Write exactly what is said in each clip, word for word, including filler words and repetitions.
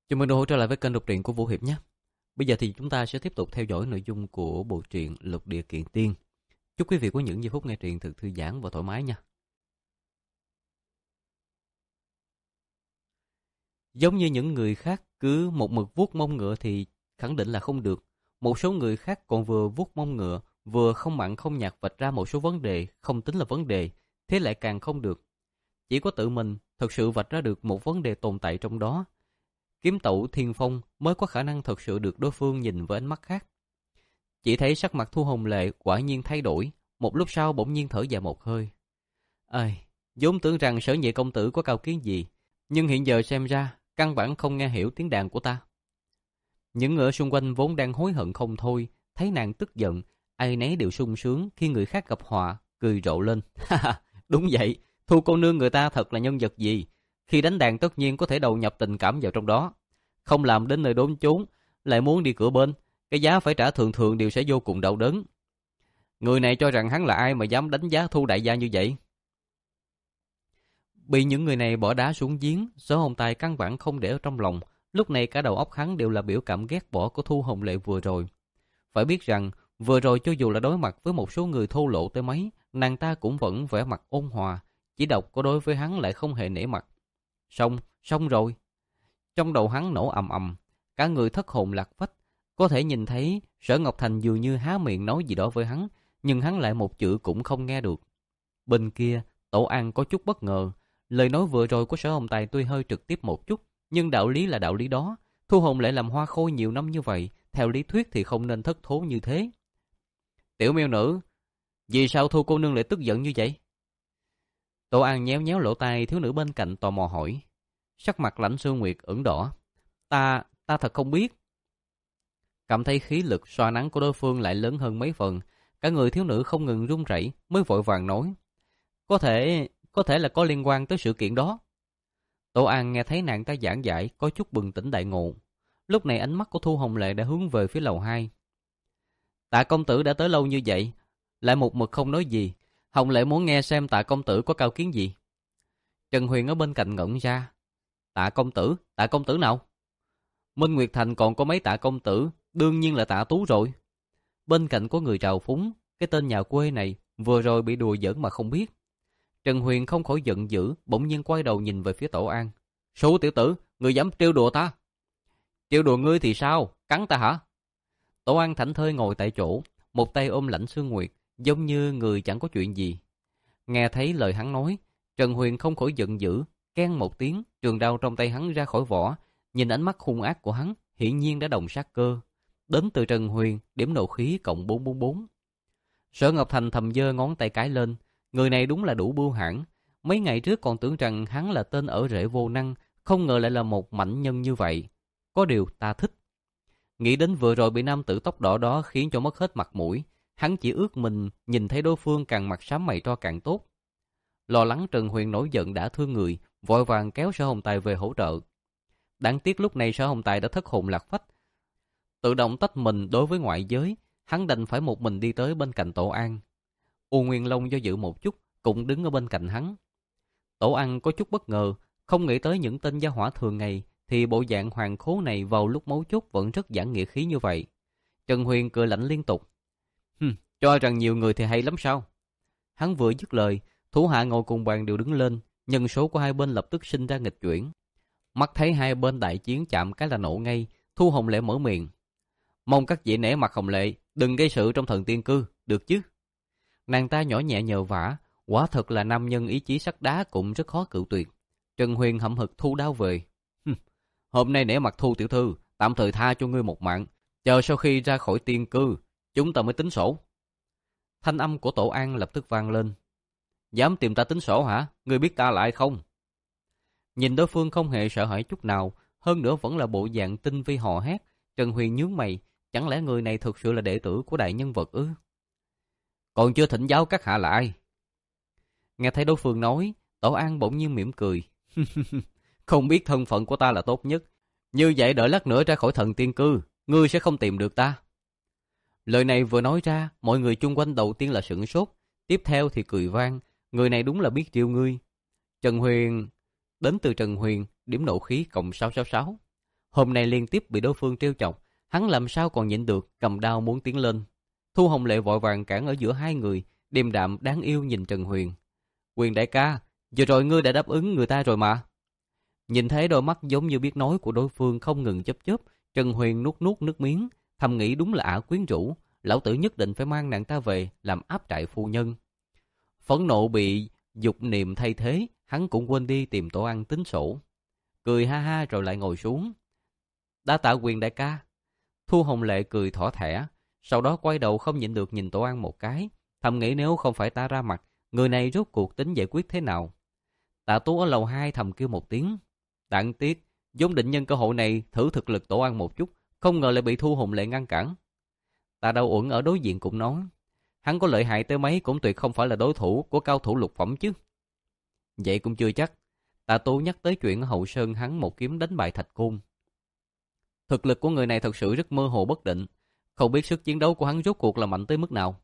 Chào mừng đồng hồ trở lại với kênh đọc truyện của Vũ Hiệp nhé. Bây giờ thì chúng ta sẽ tiếp tục theo dõi nội dung của bộ truyện Lục Địa Kiện Tiên. Chúc quý vị có những giây phút nghe truyện thật thư giãn và thoải mái nha. Giống như những người khác cứ một mực vuốt mông ngựa thì khẳng định là không được. Một số người khác còn vừa vuốt mông ngựa, vừa không mặn không nhạt vạch ra một số vấn đề không tính là vấn đề, thế lại càng không được. Chỉ có tự mình thực sự vạch ra được một vấn đề tồn tại trong đó. Kiếm tẩu thiên phong mới có khả năng thật sự được đối phương nhìn với ánh mắt khác. Chỉ thấy sắc mặt Thu Hồng Lệ quả nhiên thay đổi, một lúc sau bỗng nhiên thở dài một hơi. Ây, vốn tưởng rằng Sở Nhị công tử có cao kiến gì, nhưng hiện giờ xem ra căn bản không nghe hiểu tiếng đàn của ta. Những người ở xung quanh vốn đang hối hận không thôi, thấy nàng tức giận, ai nấy đều sung sướng khi người khác gặp họa, cười rộ lên. Ha ha, đúng vậy, Thu cô nương người ta thật là nhân vật gì. Khi đánh đàn tất nhiên có thể đầu nhập tình cảm vào trong đó. Không làm đến nơi đốn chốn, lại muốn đi cửa bên, cái giá phải trả thường thường đều sẽ vô cùng đau đớn. Người này cho rằng hắn là ai mà dám đánh giá Thu đại gia như vậy? Bị những người này bỏ đá xuống giếng, Sở Hồng Tài căn bản không để ở trong lòng. Lúc này cả đầu óc hắn đều là biểu cảm ghét bỏ của Thu Hồng Lệ vừa rồi. Phải biết rằng, vừa rồi cho dù là đối mặt với một số người thô lộ tới mấy, nàng ta cũng vẫn vẻ mặt ôn hòa, chỉ độc có đối với hắn lại không hề nể mặt. Xong, xong rồi. Trong đầu hắn nổ ầm ầm, cả người thất hồn lạc phách. Có thể nhìn thấy Sở Ngọc Thành dường như há miệng nói gì đó với hắn, nhưng hắn lại một chữ cũng không nghe được. Bên kia, Tổ An có chút bất ngờ. Lời nói vừa rồi của Sở Hồng Tài tuy hơi trực tiếp một chút, nhưng đạo lý là đạo lý đó. Thu Hồng lại làm hoa khôi nhiều năm như vậy, theo lý thuyết thì không nên thất thố như thế. Tiểu miêu nữ, vì sao Thu cô nương lại tức giận như vậy? Tổ An nhéo nhéo lỗ tai thiếu nữ bên cạnh tò mò hỏi. Sắc mặt Lãnh Sương Nguyệt ửng đỏ. Ta, ta thật không biết. Cảm thấy khí lực xoa nắng của đối phương lại lớn hơn mấy phần, cả người thiếu nữ không ngừng run rẩy, mới vội vàng nói. Có thể, có thể là có liên quan tới sự kiện đó. Tổ An nghe thấy nàng ta giảng giải, có chút bừng tỉnh đại ngộ. Lúc này ánh mắt của Thu Hồng Lệ đã hướng về phía lầu hai. Tạ công tử đã tới lâu như vậy, lại một mực không nói gì. Hồng Lệ muốn nghe xem Tạ công tử có cao kiến gì. Trần Huyền ở bên cạnh ngẩn ra. Tạ công tử, Tạ công tử nào? Minh Nguyệt Thành còn có mấy Tạ công tử, đương nhiên là Tạ Tú rồi. Bên cạnh có người trào phúng, cái tên nhà quê này vừa rồi bị đùa giỡn mà không biết. Trần Huyền không khỏi giận dữ, bỗng nhiên quay đầu nhìn về phía Tổ An. Số tiểu tử, người dám trêu đùa ta? Trêu đùa ngươi thì sao? Cắn ta hả? Tổ An thảnh thơi ngồi tại chỗ, một tay ôm Lãnh Sương Nguyệt, giống như người chẳng có chuyện gì. Nghe thấy lời hắn nói, Trần Huyền không khỏi giận dữ, keng một tiếng, trường đao trong tay hắn ra khỏi vỏ, nhìn ánh mắt hung ác của hắn, hiển nhiên đã đồng sát cơ. Đến từ Trần Huyền, điểm nộ khí cộng bốn bốn bốn. Sở Ngọc Thành thầm giơ ngón tay cái lên, người này đúng là đủ bưu hãn. Mấy ngày trước còn tưởng rằng hắn là tên ở rễ vô năng, không ngờ lại là một mạnh nhân như vậy. Có điều ta thích. Nghĩ đến vừa rồi bị nam tử tóc đỏ đó khiến cho mất hết mặt mũi, hắn chỉ ước mình nhìn thấy đối phương càng mặt xám mày tro càng tốt. Lo lắng Trần Huyền nổi giận đã thương người, vội vàng kéo Sở Hồng Tài về hỗ trợ. Đáng tiếc lúc này Sở Hồng Tài đã thất hồn lạc phách, tự động tách mình đối với ngoại giới, hắn đành phải một mình đi tới bên cạnh Tổ An. U Nguyên Long do dự một chút, cũng đứng ở bên cạnh hắn. Tổ An có chút bất ngờ, không nghĩ tới những tên gia hỏa thường ngày thì bộ dạng hoàng khố này vào lúc mấu chốt vẫn rất giảng nghĩa khí như vậy. Trần Huyền cười lạnh liên tục. Hừm, cho rằng nhiều người thì hay lắm sao? Hắn vừa dứt lời, thủ hạ ngồi cùng bàn đều đứng lên, nhân số của hai bên lập tức sinh ra nghịch chuyển. Mắt thấy hai bên đại chiến chạm cái là nổ ngay, Thu Hồng Lệ mở miệng. Mong các vị nể mặt Hồng Lệ, đừng gây sự trong Thần Tiên Cư, được chứ? Nàng ta nhỏ nhẹ nhờ vả, quả thật là nam nhân ý chí sắt đá cũng rất khó cự tuyệt. Trần Huyền hậm hực thu đao về. Hôm nay nể mặt Thu tiểu thư, tạm thời tha cho ngươi một mạng, chờ sau khi ra khỏi tiên cư, chúng ta mới tính sổ. Thanh âm của Tổ An lập tức vang lên. Dám tìm ta tính sổ hả? Ngươi biết ta là ai không? Nhìn đối phương không hề sợ hãi chút nào, hơn nữa vẫn là bộ dạng tinh vi hò hét. Trần Huyền nhướng mày, chẳng lẽ người này thực sự là đệ tử của đại nhân vật ư? Còn chưa thỉnh giáo các hạ là ai? Nghe thấy đối phương nói, Tổ An bỗng nhiên mỉm cười. Không biết thân phận của ta là tốt nhất, như vậy đợi lát nữa ra khỏi Thần Tiên Cư, ngươi sẽ không tìm được ta. Lời này vừa nói ra, mọi người chung quanh đầu tiên là sửng sốt, tiếp theo thì cười vang. Người này đúng là biết trêu ngươi. Trần Huyền, đến từ Trần Huyền, điểm nộ khí cộng sáu sáu sáu. Hôm nay liên tiếp bị đối phương trêu chọc, hắn làm sao còn nhịn được, cầm đao muốn tiến lên. Thu Hồng Lệ vội vàng cản ở giữa hai người, điềm đạm đáng yêu nhìn Trần Huyền. Huyền đại ca, vừa rồi ngươi đã đáp ứng người ta rồi mà. Nhìn thấy đôi mắt giống như biết nói của đối phương không ngừng chớp chớp, Trần Huyền nuốt nuốt nước miếng, thầm nghĩ đúng là ả quyến rũ, lão tử nhất định phải mang nàng ta về làm áp trại phu nhân. Phẫn nộ bị dục niệm thay thế, hắn cũng quên đi tìm tổ ăn tính sổ. Cười ha ha rồi lại ngồi xuống. Đa tạ Huyền đại ca. Thu Hồng Lệ cười thỏ thẻ, sau đó quay đầu không nhịn được nhìn tổ ăn một cái, thầm nghĩ nếu không phải ta ra mặt, người này rốt cuộc tính giải quyết thế nào. Tạ Tú ở lầu hai thầm kêu một tiếng. Đáng tiếc, vốn định nhân cơ hội này thử thực lực tổ ăn một chút, không ngờ lại bị Thu Hồng Lệ ngăn cản. Tạ Đậu Uẩn ở đối diện cũng nói, hắn có lợi hại tới mấy cũng tuyệt không phải là đối thủ của cao thủ lục phẩm chứ. Vậy cũng chưa chắc. Tạ Tú nhắc tới chuyện ở Hậu Sơn hắn một kiếm đánh bại Thạch Côn. Thực lực của người này thật sự rất mơ hồ bất định, không biết sức chiến đấu của hắn rốt cuộc là mạnh tới mức nào.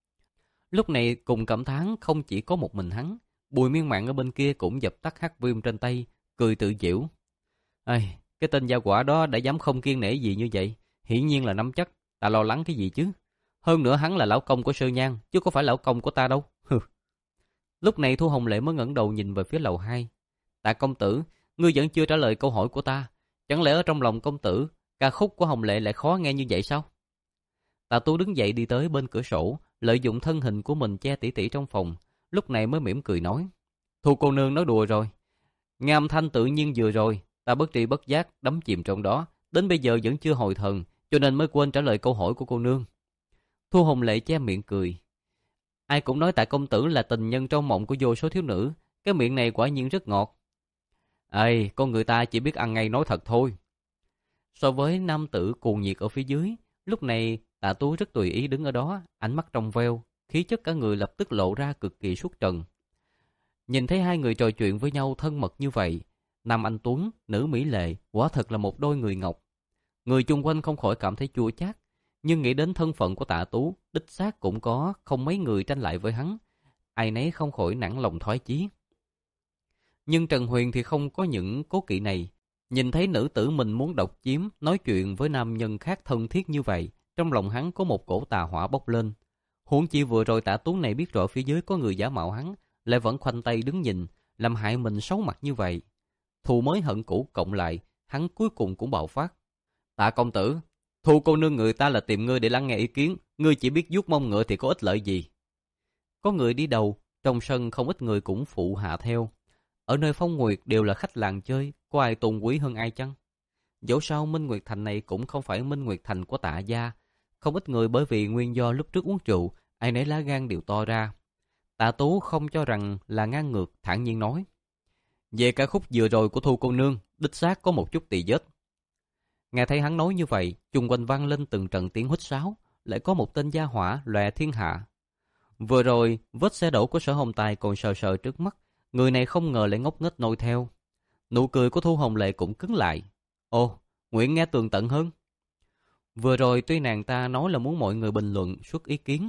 Lúc này cùng cảm thán không chỉ có một mình hắn, Bùi Miên Mạn ở bên kia cũng dập tắt hắc viêm trên tay, cười tự giễu. Ai, cái tên gia quả đó đã dám không kiêng nể gì như vậy, hiển nhiên là nắm chắc, ta lo lắng cái gì chứ. Hơn nữa hắn là lão công của Sơn Nhan, chứ có phải lão công của ta đâu. Lúc này Thu Hồng Lệ mới ngẩng đầu nhìn về phía lầu hai. Tạ công tử, ngươi vẫn chưa trả lời câu hỏi của ta. Chẳng lẽ ở trong lòng công tử, ca khúc của Hồng Lệ lại khó nghe như vậy sao? Tạ Tú đứng dậy đi tới bên cửa sổ, lợi dụng thân hình của mình che tỉ tỉ trong phòng, lúc này mới mỉm cười nói. Thu cô nương nói đùa rồi. Nghe âm thanh tự nhiên vừa rồi, ta bất tri bất giác đắm chìm trong đó, đến bây giờ vẫn chưa hồi thần, cho nên mới quên trả lời câu hỏi của cô nương. Thu Hồng Lệ che miệng cười. Ai cũng nói Tạ công tử là tình nhân trong mộng của vô số thiếu nữ, cái miệng này quả nhiên rất ngọt. Ây, con người ta chỉ biết ăn ngay nói thật thôi. So với nam tử cuồng nhiệt ở phía dưới, lúc này Tạ Tú rất tùy ý đứng ở đó, ánh mắt trong veo, khí chất cả người lập tức lộ ra cực kỳ xuất trần. Nhìn thấy hai người trò chuyện với nhau thân mật như vậy, nam anh tuấn, nữ mỹ lệ, quả thật là một đôi người ngọc. Người chung quanh không khỏi cảm thấy chua chát, nhưng nghĩ đến thân phận của Tạ Tú, đích xác cũng có không mấy người tranh lại với hắn, ai nấy không khỏi nản lòng thoái chí. Nhưng Trần Huyền thì không có những cố kỵ này, nhìn thấy nữ tử mình muốn độc chiếm, nói chuyện với nam nhân khác thân thiết như vậy, trong lòng hắn có một cổ tà hỏa bốc lên. Huống chi vừa rồi Tạ Tú này biết rõ phía dưới có người giả mạo hắn, lại vẫn khoanh tay đứng nhìn, làm hại mình xấu mặt như vậy. Thù mới hận cũ cộng lại, hắn cuối cùng cũng bạo phát. Tạ công tử, Thu cô nương người ta là tìm ngươi để lắng nghe ý kiến, ngươi chỉ biết vuốt mông ngựa thì có ích lợi gì. Có người đi đầu, trong sân không ít người cũng phụ hạ theo. Ở nơi Phong Nguyệt đều là khách làng chơi, có ai tôn quý hơn ai chăng? Dẫu sao Minh Nguyệt Thành này cũng không phải Minh Nguyệt Thành của Tạ gia. Không ít người bởi vì nguyên do lúc trước uống rượu, ai nấy lá gan đều to ra. Tạ Tú không cho rằng là ngang ngược, thản nhiên nói. Về ca khúc vừa rồi của Thu cô nương, đích xác có một chút tỳ vết. Nghe thấy hắn nói như vậy, chung quanh vang lên từng trận tiếng huýt sáo, lại có một tên gia hỏa lòe thiên hạ. Vừa rồi, vết xe đổ của Sở Hồng Tài còn sờ sờ trước mắt, người này không ngờ lại ngốc nghếch nôi theo. Nụ cười của Thu Hồng Lệ cũng cứng lại. Ồ, nguyện nghe tường tận hơn. Vừa rồi tuy nàng ta nói là muốn mọi người bình luận xuất ý kiến.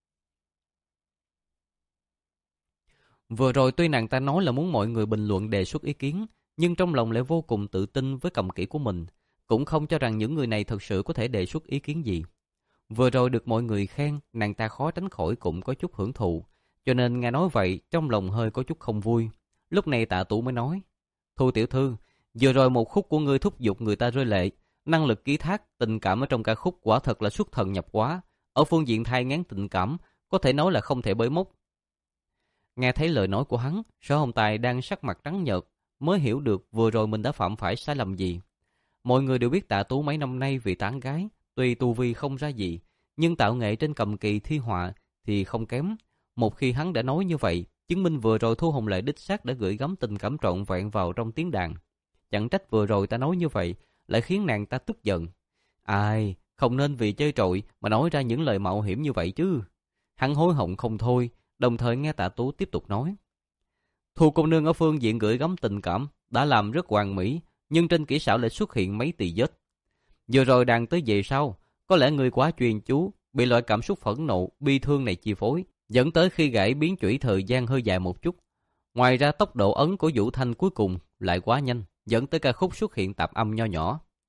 Vừa rồi tuy nàng ta nói là muốn mọi người bình luận đề xuất ý kiến, nhưng trong lòng lại vô cùng tự tin với cầm kỹ của mình, cũng không cho rằng những người này thật sự có thể đề xuất ý kiến gì. Vừa rồi được mọi người khen, nàng ta khó tránh khỏi cũng có chút hưởng thụ, cho nên nghe nói vậy, trong lòng hơi có chút không vui. Lúc này Tạ Tú mới nói, Thu tiểu thư, vừa rồi một khúc của ngươi thúc giục người ta rơi lệ, năng lực ký thác, tình cảm ở trong ca khúc quả thật là xuất thần nhập hóa. Ở phương diện thai ngán tình cảm, có thể nói là không thể bới móc. Nghe thấy lời nói của hắn, Sở Hồng Tài đang sắc mặt trắng nhợt, mới hiểu được vừa rồi mình đã phạm phải sai lầm gì. Mọi người đều biết Tạ Tú mấy năm nay vì tán gái, tuy tu vi không ra gì, nhưng tạo nghệ trên cầm kỳ thi họa thì không kém. Một khi hắn đã nói như vậy, chứng minh vừa rồi Thu Hồng Lệ đích xác đã gửi gắm tình cảm trọn vẹn vào trong tiếng đàn. Chẳng trách vừa rồi ta nói như vậy, lại khiến nàng ta tức giận. Ai, không nên vì chơi trội mà nói ra những lời mạo hiểm như vậy chứ. Hắn hối hận không thôi, đồng thời nghe Tạ Tú tiếp tục nói. Thu cô nương ở phương diện gửi gắm tình cảm đã làm rất hoàn mỹ, nhưng trên kỹ xảo lại xuất hiện mấy tỳ vết. Vừa rồi đàn tới về sau, có lẽ người quá chuyên chú, bị loại cảm xúc phẫn nộ, bi thương này chi phối, dẫn tới khi gãy biến chuyển thời gian hơi dài một chút. Ngoài ra tốc độ ấn của Vũ Thanh cuối cùng lại quá nhanh, dẫn tới ca khúc xuất hiện tạp âm nho nhỏ.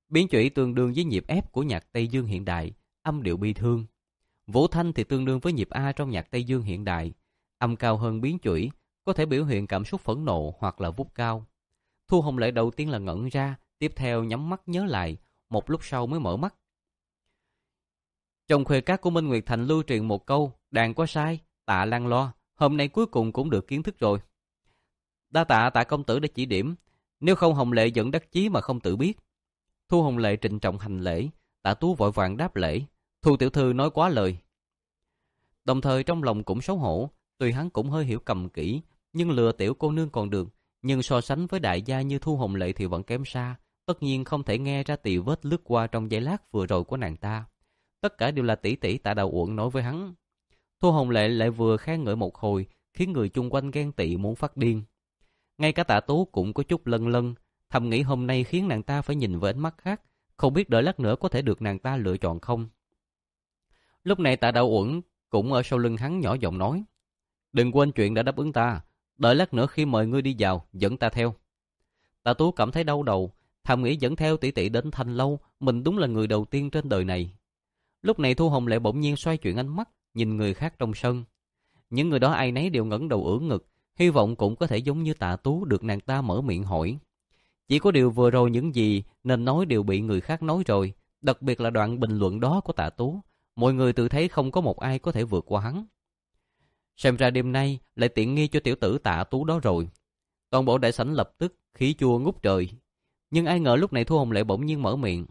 Biến chủy tương đương với nhịp ép của nhạc Tây Dương hiện đại, âm điệu bi thương. Vũ thanh thì tương đương với nhịp A trong nhạc Tây Dương hiện đại, âm cao hơn biến chủy, có thể biểu hiện cảm xúc phẫn nộ hoặc là vút cao. Thu Hồng Lệ đầu tiên là ngẩn ra, tiếp theo nhắm mắt nhớ lại, một lúc sau mới mở mắt. Trong khuê các của Minh Nguyệt Thành lưu truyền một câu, đàn có sai, tạ lăng lo, hôm nay cuối cùng cũng được kiến thức rồi. Đa tạ Tạ công tử đã chỉ điểm, nếu không Hồng Lệ vẫn đắc chí mà không tự biết. Thu Hồng Lệ trịnh trọng hành lễ, Tạ Tú vội vàng đáp lễ, Thu tiểu thư nói quá lời. Đồng thời trong lòng cũng xấu hổ, tuy hắn cũng hơi hiểu cầm kỹ, nhưng lừa tiểu cô nương còn được, nhưng so sánh với đại gia như Thu Hồng Lệ thì vẫn kém xa, tất nhiên không thể nghe ra tỳ vết lướt qua trong giây lát vừa rồi của nàng ta. Tất cả đều là tỷ tỷ Tạ Đào Uẩn nói với hắn. Thu Hồng Lệ lại vừa khen ngợi một hồi, khiến người chung quanh ghen tị muốn phát điên. Ngay cả Tạ Tú cũng có chút lân lân, thầm nghĩ hôm nay khiến nàng ta phải nhìn với ánh mắt khác, không biết đợi lát nữa có thể được nàng ta lựa chọn không. Lúc này Tạ Đào Uẩn cũng ở sau lưng hắn nhỏ giọng nói, đừng quên chuyện đã đáp ứng ta, đợi lát nữa khi mời ngươi đi vào, dẫn ta theo. Tạ Tú cảm thấy đau đầu, thầm nghĩ dẫn theo tỷ tỷ đến Thanh Lâu, mình đúng là người đầu tiên trên đời này. Lúc này Thu Hồng Lệ bỗng nhiên xoay chuyển ánh mắt, nhìn người khác trong sân. Những người đó ai nấy đều ngẩng đầu ưỡn ngực, hy vọng cũng có thể giống như Tạ Tú được nàng ta mở miệng hỏi. Chỉ có điều vừa rồi những gì nên nói đều bị người khác nói rồi, đặc biệt là đoạn bình luận đó của Tạ Tú. Mọi người tự thấy không có một ai có thể vượt qua hắn. Xem ra đêm nay lại tiện nghi cho tiểu tử Tạ Tú đó rồi. Toàn bộ đại sảnh lập tức khí chua ngút trời. Nhưng ai ngờ lúc này Thu Hồng Lệ bỗng nhiên mở miệng.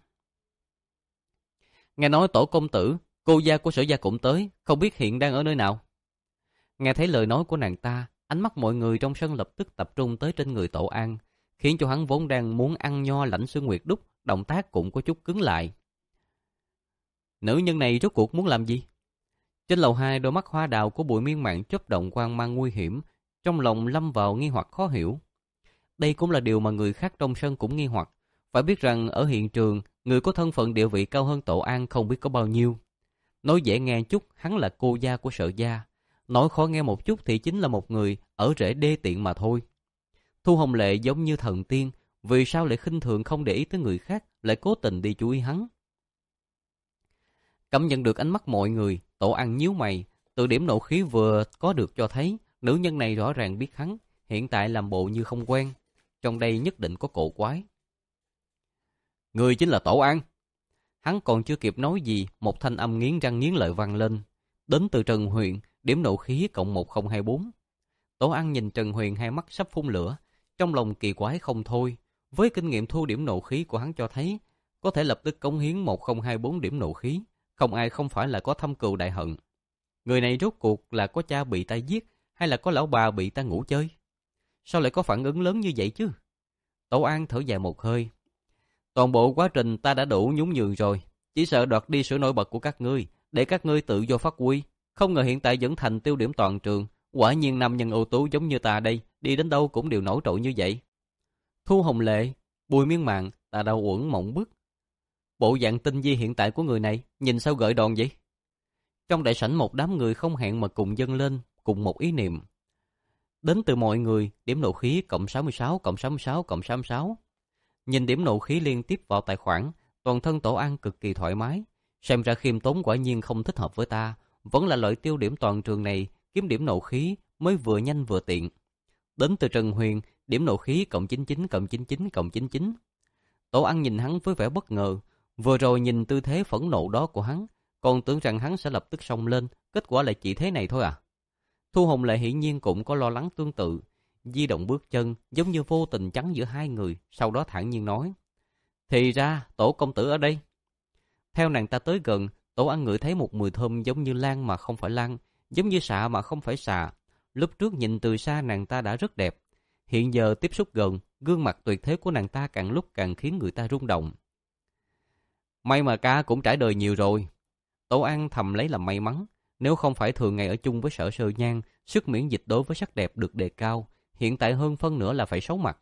Nghe nói tổ công tử, cô gia của Sở gia cũng tới, không biết hiện đang ở nơi nào. Nghe thấy lời nói của nàng ta, ánh mắt mọi người trong sân lập tức tập trung tới trên người Tổ An, khiến cho hắn vốn đang muốn ăn nho lãnh Sương Nguyệt đúc, động tác cũng có chút cứng lại. Nữ nhân này rốt cuộc muốn làm gì? Trên lầu hai, đôi mắt hoa đào của Bùi Miên Mạn chớp động quang mang nguy hiểm, trong lòng lâm vào nghi hoặc khó hiểu. Đây cũng là điều mà người khác trong sân cũng nghi hoặc. Phải biết rằng ở hiện trường, người có thân phận địa vị cao hơn Tổ An không biết có bao nhiêu. Nói dễ nghe chút, hắn là cô gia của Sở gia. Nói khó nghe một chút thì chính là một người ở rễ đê tiện mà thôi. Thu Hồng Lệ giống như thần tiên, vì sao lại khinh thường không để ý tới người khác, lại cố tình đi chú ý hắn. Cảm nhận được ánh mắt mọi người, Tổ An nhíu mày, từ điểm nộ khí vừa có được cho thấy, nữ nhân này rõ ràng biết hắn, hiện tại làm bộ như không quen. Trong đây nhất định có cổ quái. Người chính là Tổ An. Hắn còn chưa kịp nói gì, một thanh âm nghiến răng nghiến lợi vang lên. Đến từ Trần Huyền, điểm nộ khí cộng một không hai bốn. Tổ An nhìn Trần Huyền hai mắt sắp phun lửa, trong lòng kỳ quái không thôi. Với kinh nghiệm thu điểm nộ khí của hắn cho thấy, có thể lập tức cống hiến một không hai bốn điểm nộ khí, không ai không phải là có thâm cừu đại hận. Người này rốt cuộc là có cha bị ta giết, hay là có lão bà bị ta ngủ chơi? Sao lại có phản ứng lớn như vậy chứ? Tổ An thở dài một hơi. Toàn bộ quá trình ta đã đủ nhún nhường rồi, chỉ sợ đoạt đi sự nổi bật của các ngươi, để các ngươi tự do phát huy. Không ngờ hiện tại vẫn thành tiêu điểm toàn trường. Quả nhiên nam nhân ưu tú giống như ta đây, đi đến đâu cũng đều nổi trội như vậy. Thu Hồng Lệ, Bùi Miên Mạn, Tạ Đào Uẩn mộng bức. Bộ dạng tinh vi hiện tại của người này, nhìn sao gợi đòn vậy? Trong đại sảnh một đám người không hẹn mà cùng dâng lên, cùng một ý niệm. Đến từ mọi người, điểm nộ khí cộng sáu mươi sáu, cộng sáu mươi sáu, cộng sáu mươi sáu. Nhìn điểm nộ khí liên tiếp vào tài khoản, toàn thân Tổ An cực kỳ thoải mái. Xem ra khiêm tốn quả nhiên không thích hợp với ta, vẫn là loại tiêu điểm toàn trường này, kiếm điểm nộ khí mới vừa nhanh vừa tiện. Đến từ Trần Huyền, điểm nộ khí cộng chín mươi chín, cộng chín mươi chín, cộng chín mươi chín. Tổ An nhìn hắn với vẻ bất ngờ, vừa rồi nhìn tư thế phẫn nộ đó của hắn, còn tưởng rằng hắn sẽ lập tức xông lên, kết quả lại chỉ thế này thôi à. Thu Hồng Lệ hiển nhiên cũng có lo lắng tương tự, di động bước chân giống như vô tình chắn giữa hai người, sau đó thản nhiên nói: thì ra Tổ công tử ở đây. Theo nàng ta tới gần, Tổ An ngửi thấy một mùi thơm giống như lan mà không phải lan, giống như xạ mà không phải xạ. Lúc trước nhìn từ xa nàng ta đã rất đẹp, hiện giờ tiếp xúc gần, gương mặt tuyệt thế của nàng ta càng lúc càng khiến người ta rung động. May mà ca cũng trải đời nhiều rồi. Tổ An thầm lấy làm may mắn, nếu không phải thường ngày ở chung với Sở Sơ Nhan, sức miễn dịch đối với sắc đẹp được đề cao, hiện tại hơn phân nửa là phải xấu mặt.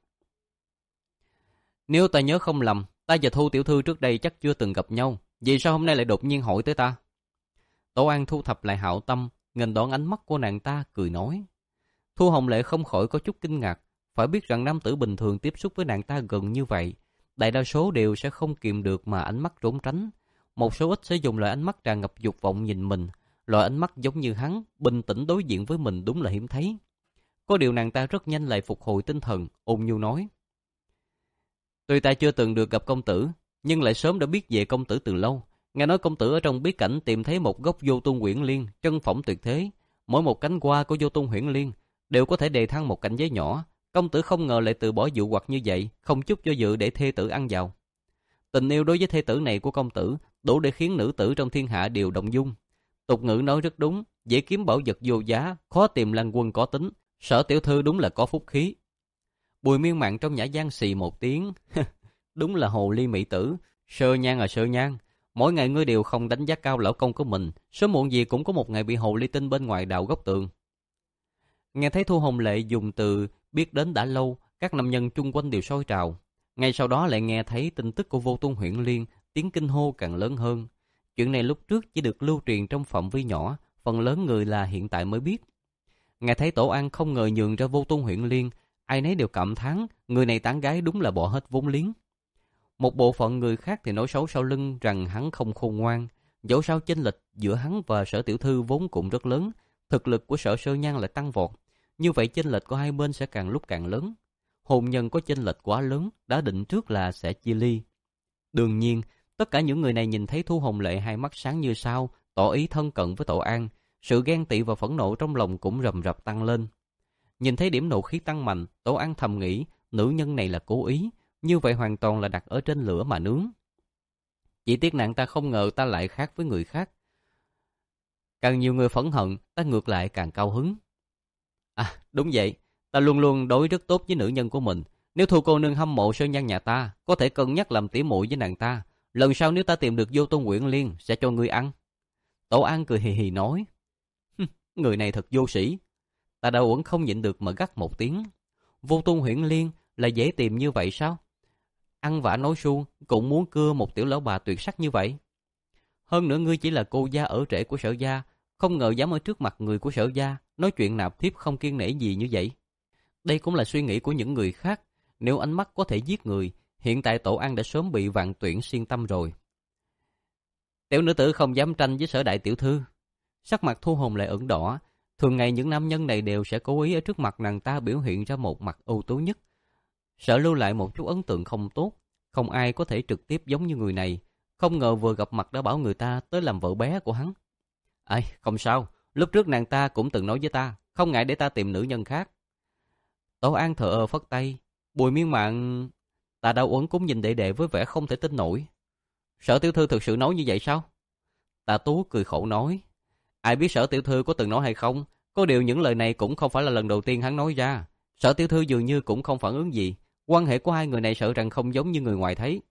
Nếu ta nhớ không lầm, ta và Thu tiểu thư trước đây chắc chưa từng gặp nhau, vì sao hôm nay lại đột nhiên hỏi tới ta? Tổ An thu thập lại hảo tâm, nghênh đón ánh mắt của nàng ta, cười nói. Thu Hồng Lệ không khỏi có chút kinh ngạc, phải biết rằng nam tử bình thường tiếp xúc với nàng ta gần như vậy, đại đa số đều sẽ không kìm được mà ánh mắt trốn tránh. Một số ít sẽ dùng loại ánh mắt tràn ngập dục vọng nhìn mình. Loại ánh mắt giống như hắn, bình tĩnh đối diện với mình đúng là hiếm thấy. Có điều nàng ta rất nhanh lại phục hồi tinh thần, ôn nhu nói. Tuy ta chưa từng được gặp công tử, nhưng lại sớm đã biết về công tử từ lâu. Nghe nói công tử ở trong bí cảnh tìm thấy một gốc vô tung huyễn liên, chân phẩm tuyệt thế. Mỗi một cánh hoa của vô tung huyễn liên đều có thể đề thăng một cảnh giới nhỏ. Công tử không ngờ lại từ bỏ dụ hoặc như vậy, không chút do dự để thê tử ăn vào. Tình yêu đối với thê tử này của công tử đủ để khiến nữ tử trong thiên hạ đều động dung. Tục ngữ nói rất đúng, dễ kiếm bảo vật vô giá, khó tìm lan quân có tính. Sở tiểu thư đúng là có phúc khí. Bùi Miên Mạn trong nhã gian xì một tiếng. Đúng là hồ ly mỹ tử, sơ nhan à sơ nhan. Mỗi ngày ngươi đều không đánh giá cao lão công của mình, sớm muộn gì cũng có một ngày bị hồ ly tinh bên ngoài đào góc tường. Nghe thấy Thu Hồng Lệ dùng từ biết đến đã lâu, các nam nhân chung quanh đều sôi trào. Ngay sau đó lại nghe thấy tin tức của Vô Tung Huyễn Liên, tiếng kinh hô càng lớn hơn. Chuyện này lúc trước chỉ được lưu truyền trong phạm vi nhỏ, phần lớn người là hiện tại mới biết. Nghe thấy Tổ An không ngờ nhường ra Vô Tung Huyễn Liên, ai nấy đều cảm thán, người này tán gái đúng là bỏ hết vốn liếng. Một bộ phận người khác thì nói xấu sau lưng rằng hắn không khôn ngoan. Dẫu sao chênh lệch giữa hắn và Sở tiểu thư vốn cũng rất lớn, thực lực của Sở Sơ Nhan lại tăng vọt. Như vậy chênh lệch của hai bên sẽ càng lúc càng lớn. Hôn nhân có chênh lệch quá lớn, đã định trước là sẽ chia ly. Đương nhiên, tất cả những người này nhìn thấy Thu Hồng Lệ hai mắt sáng như sao, tỏ ý thân cận với Tổ An, sự ghen tị và phẫn nộ trong lòng cũng rầm rập tăng lên. Nhìn thấy điểm nộ khí tăng mạnh, Tổ An thầm nghĩ, nữ nhân này là cố ý, như vậy hoàn toàn là đặt ở trên lửa mà nướng. Chỉ tiếc nàng ta không ngờ ta lại khác với người khác. Càng nhiều người phẫn hận, ta ngược lại càng cao hứng. À, đúng vậy, ta luôn luôn đối rất tốt với nữ nhân của mình. Nếu Thu cô nương hâm mộ Sơn Nhan nhà ta, có thể cân nhắc làm tỉ muội với nàng ta. Lần sau nếu ta tìm được Vô Tung Huyễn Liên, sẽ cho ngươi ăn. Tổ An cười hì hì nói. Người này thật vô sĩ. Ta đã uổng không nhịn được mà gắt một tiếng. Vô Tung Huyễn Liên là dễ tìm như vậy sao? Ăn vả nói suông, cũng muốn cưa một tiểu lão bà tuyệt sắc như vậy. Hơn nữa ngươi chỉ là cô gia ở rể của Sở gia, không ngờ dám ở trước mặt người của Sở gia nói chuyện nạp thiếp không kiêng nể gì như vậy. Đây cũng là suy nghĩ của những người khác. Nếu ánh mắt có thể giết người, hiện tại Tổ An đã sớm bị Vạn Tuyển xuyên tâm rồi. Tiểu nữ tử không dám tranh với Sở đại tiểu thư. Sắc mặt Thu Hồng lại ửng đỏ. Thường ngày những nam nhân này đều sẽ cố ý ở trước mặt nàng ta biểu hiện ra một mặt ưu tú nhất, sợ lưu lại một chút ấn tượng không tốt. Không ai có thể trực tiếp giống như người này. Không ngờ vừa gặp mặt đã bảo người ta tới làm vợ bé của hắn. Ai, không sao, lúc trước nàng ta cũng từng nói với ta, không ngại để ta tìm nữ nhân khác. Tổ An thờ ơ phất tay. Bùi Miên Mạn, ta đau uẩn cũng nhìn đệ đệ với vẻ không thể tin nổi. Sở tiểu thư thực sự nói như vậy sao? Tạ Tú cười khổ nói. Ai biết Sở tiểu thư có từng nói hay không? Có điều những lời này cũng không phải là lần đầu tiên hắn nói ra. Sở tiểu thư dường như cũng không phản ứng gì. Quan hệ của hai người này sợ rằng không giống như người ngoài thấy.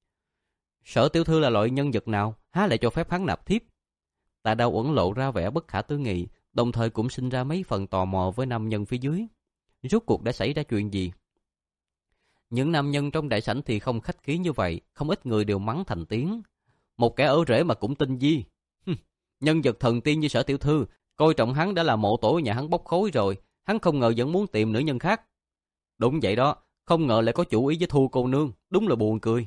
Sở tiểu thư là loại nhân vật nào, há lại cho phép hắn nạp thiếp? Tạ Đao Uẩn lộ ra vẻ bất khả tư nghị, đồng thời cũng sinh ra mấy phần tò mò với nam nhân phía dưới. Rốt cuộc đã xảy ra chuyện gì? Những nam nhân trong đại sảnh thì không khách khí như vậy, không ít người đều mắng thành tiếng. Một kẻ ở rễ mà cũng tinh di. Nhân vật thần tiên như Sở tiểu thư, coi trọng hắn đã là mộ tổ nhà hắn bốc khối rồi, hắn không ngờ vẫn muốn tìm nữ nhân khác. Đúng vậy đó, không ngờ lại có chủ ý với Thu cô nương, đúng là buồn cười.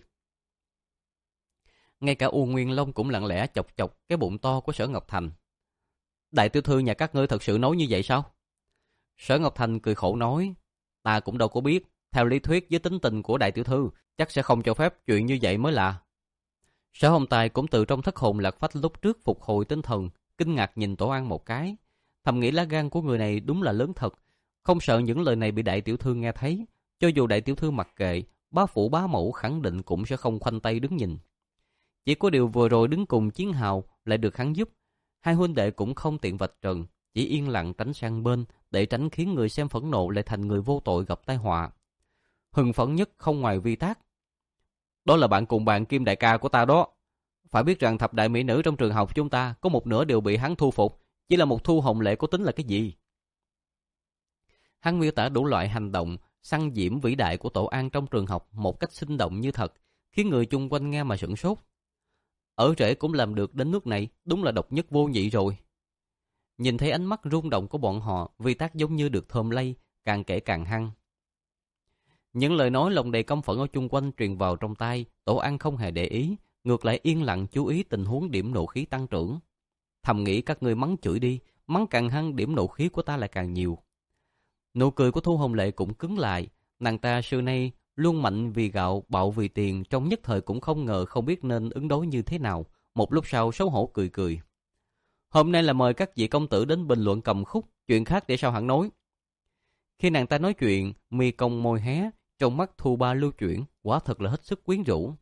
Ngay cả U Nguyên Long cũng lặng lẽ chọc chọc cái bụng to của Sở Ngọc Thành. Đại tiểu thư nhà các ngươi thật sự nói như vậy sao? Sở Ngọc Thành cười khổ nói, ta cũng đâu có biết, theo lý thuyết với tính tình của đại tiểu thư, chắc sẽ không cho phép chuyện như vậy mới lạ. Sở Hồng Tài cũng từ trong thất hồn lạc phách lúc trước phục hồi tinh thần, kinh ngạc nhìn Tổ An một cái, thầm nghĩ lá gan của người này đúng là lớn thật, không sợ những lời này bị đại tiểu thư nghe thấy, cho dù đại tiểu thư mặc kệ, bá phụ bá mẫu khẳng định cũng sẽ không khoanh tay đứng nhìn. Chỉ có điều vừa rồi đứng cùng Chiến Hào lại được hắn giúp, hai huynh đệ cũng không tiện vạch trần, chỉ yên lặng tránh sang bên để tránh khiến người xem phẫn nộ lại thành người vô tội gặp tai họa. Hưng phấn nhất không ngoài Vi Tác. Đó là bạn cùng bạn Kim đại ca của ta đó. Phải biết rằng thập đại mỹ nữ trong trường học chúng ta có một nửa đều bị hắn thu phục, chỉ là một Thu Hồng Lệ có tính là cái gì? Hắn miêu tả đủ loại hành động săn diễm vĩ đại của Tổ An trong trường học một cách sinh động như thật, khiến người chung quanh nghe mà sửng sốt. Ở rễ cũng làm được đến nước này, đúng là độc nhất vô nhị rồi. Nhìn thấy ánh mắt rung động của bọn họ, Vi Tác giống như được thơm lây, càng kể càng hăng. Những lời nói lòng đầy căm phẫn ở chung quanh truyền vào trong tai, Tổ An không hề để ý, ngược lại yên lặng chú ý tình huống điểm nộ khí tăng trưởng. Thầm nghĩ các ngươi mắng chửi đi, mắng càng hăng điểm nộ khí của ta lại càng nhiều. Nụ cười của Thu Hồng Lệ cũng cứng lại, nàng ta xưa nay luôn mạnh vì gạo, bạo vì tiền, trong nhất thời cũng không ngờ không biết nên ứng đối như thế nào. Một lúc sau xấu hổ cười cười. Hôm nay là mời các vị công tử đến bình luận cầm khúc, chuyện khác để sau hẳn nói. Khi nàng ta nói chuyện, mi cong môi hé, trong mắt Thu Ba lưu chuyển, quả thật là hết sức quyến rũ.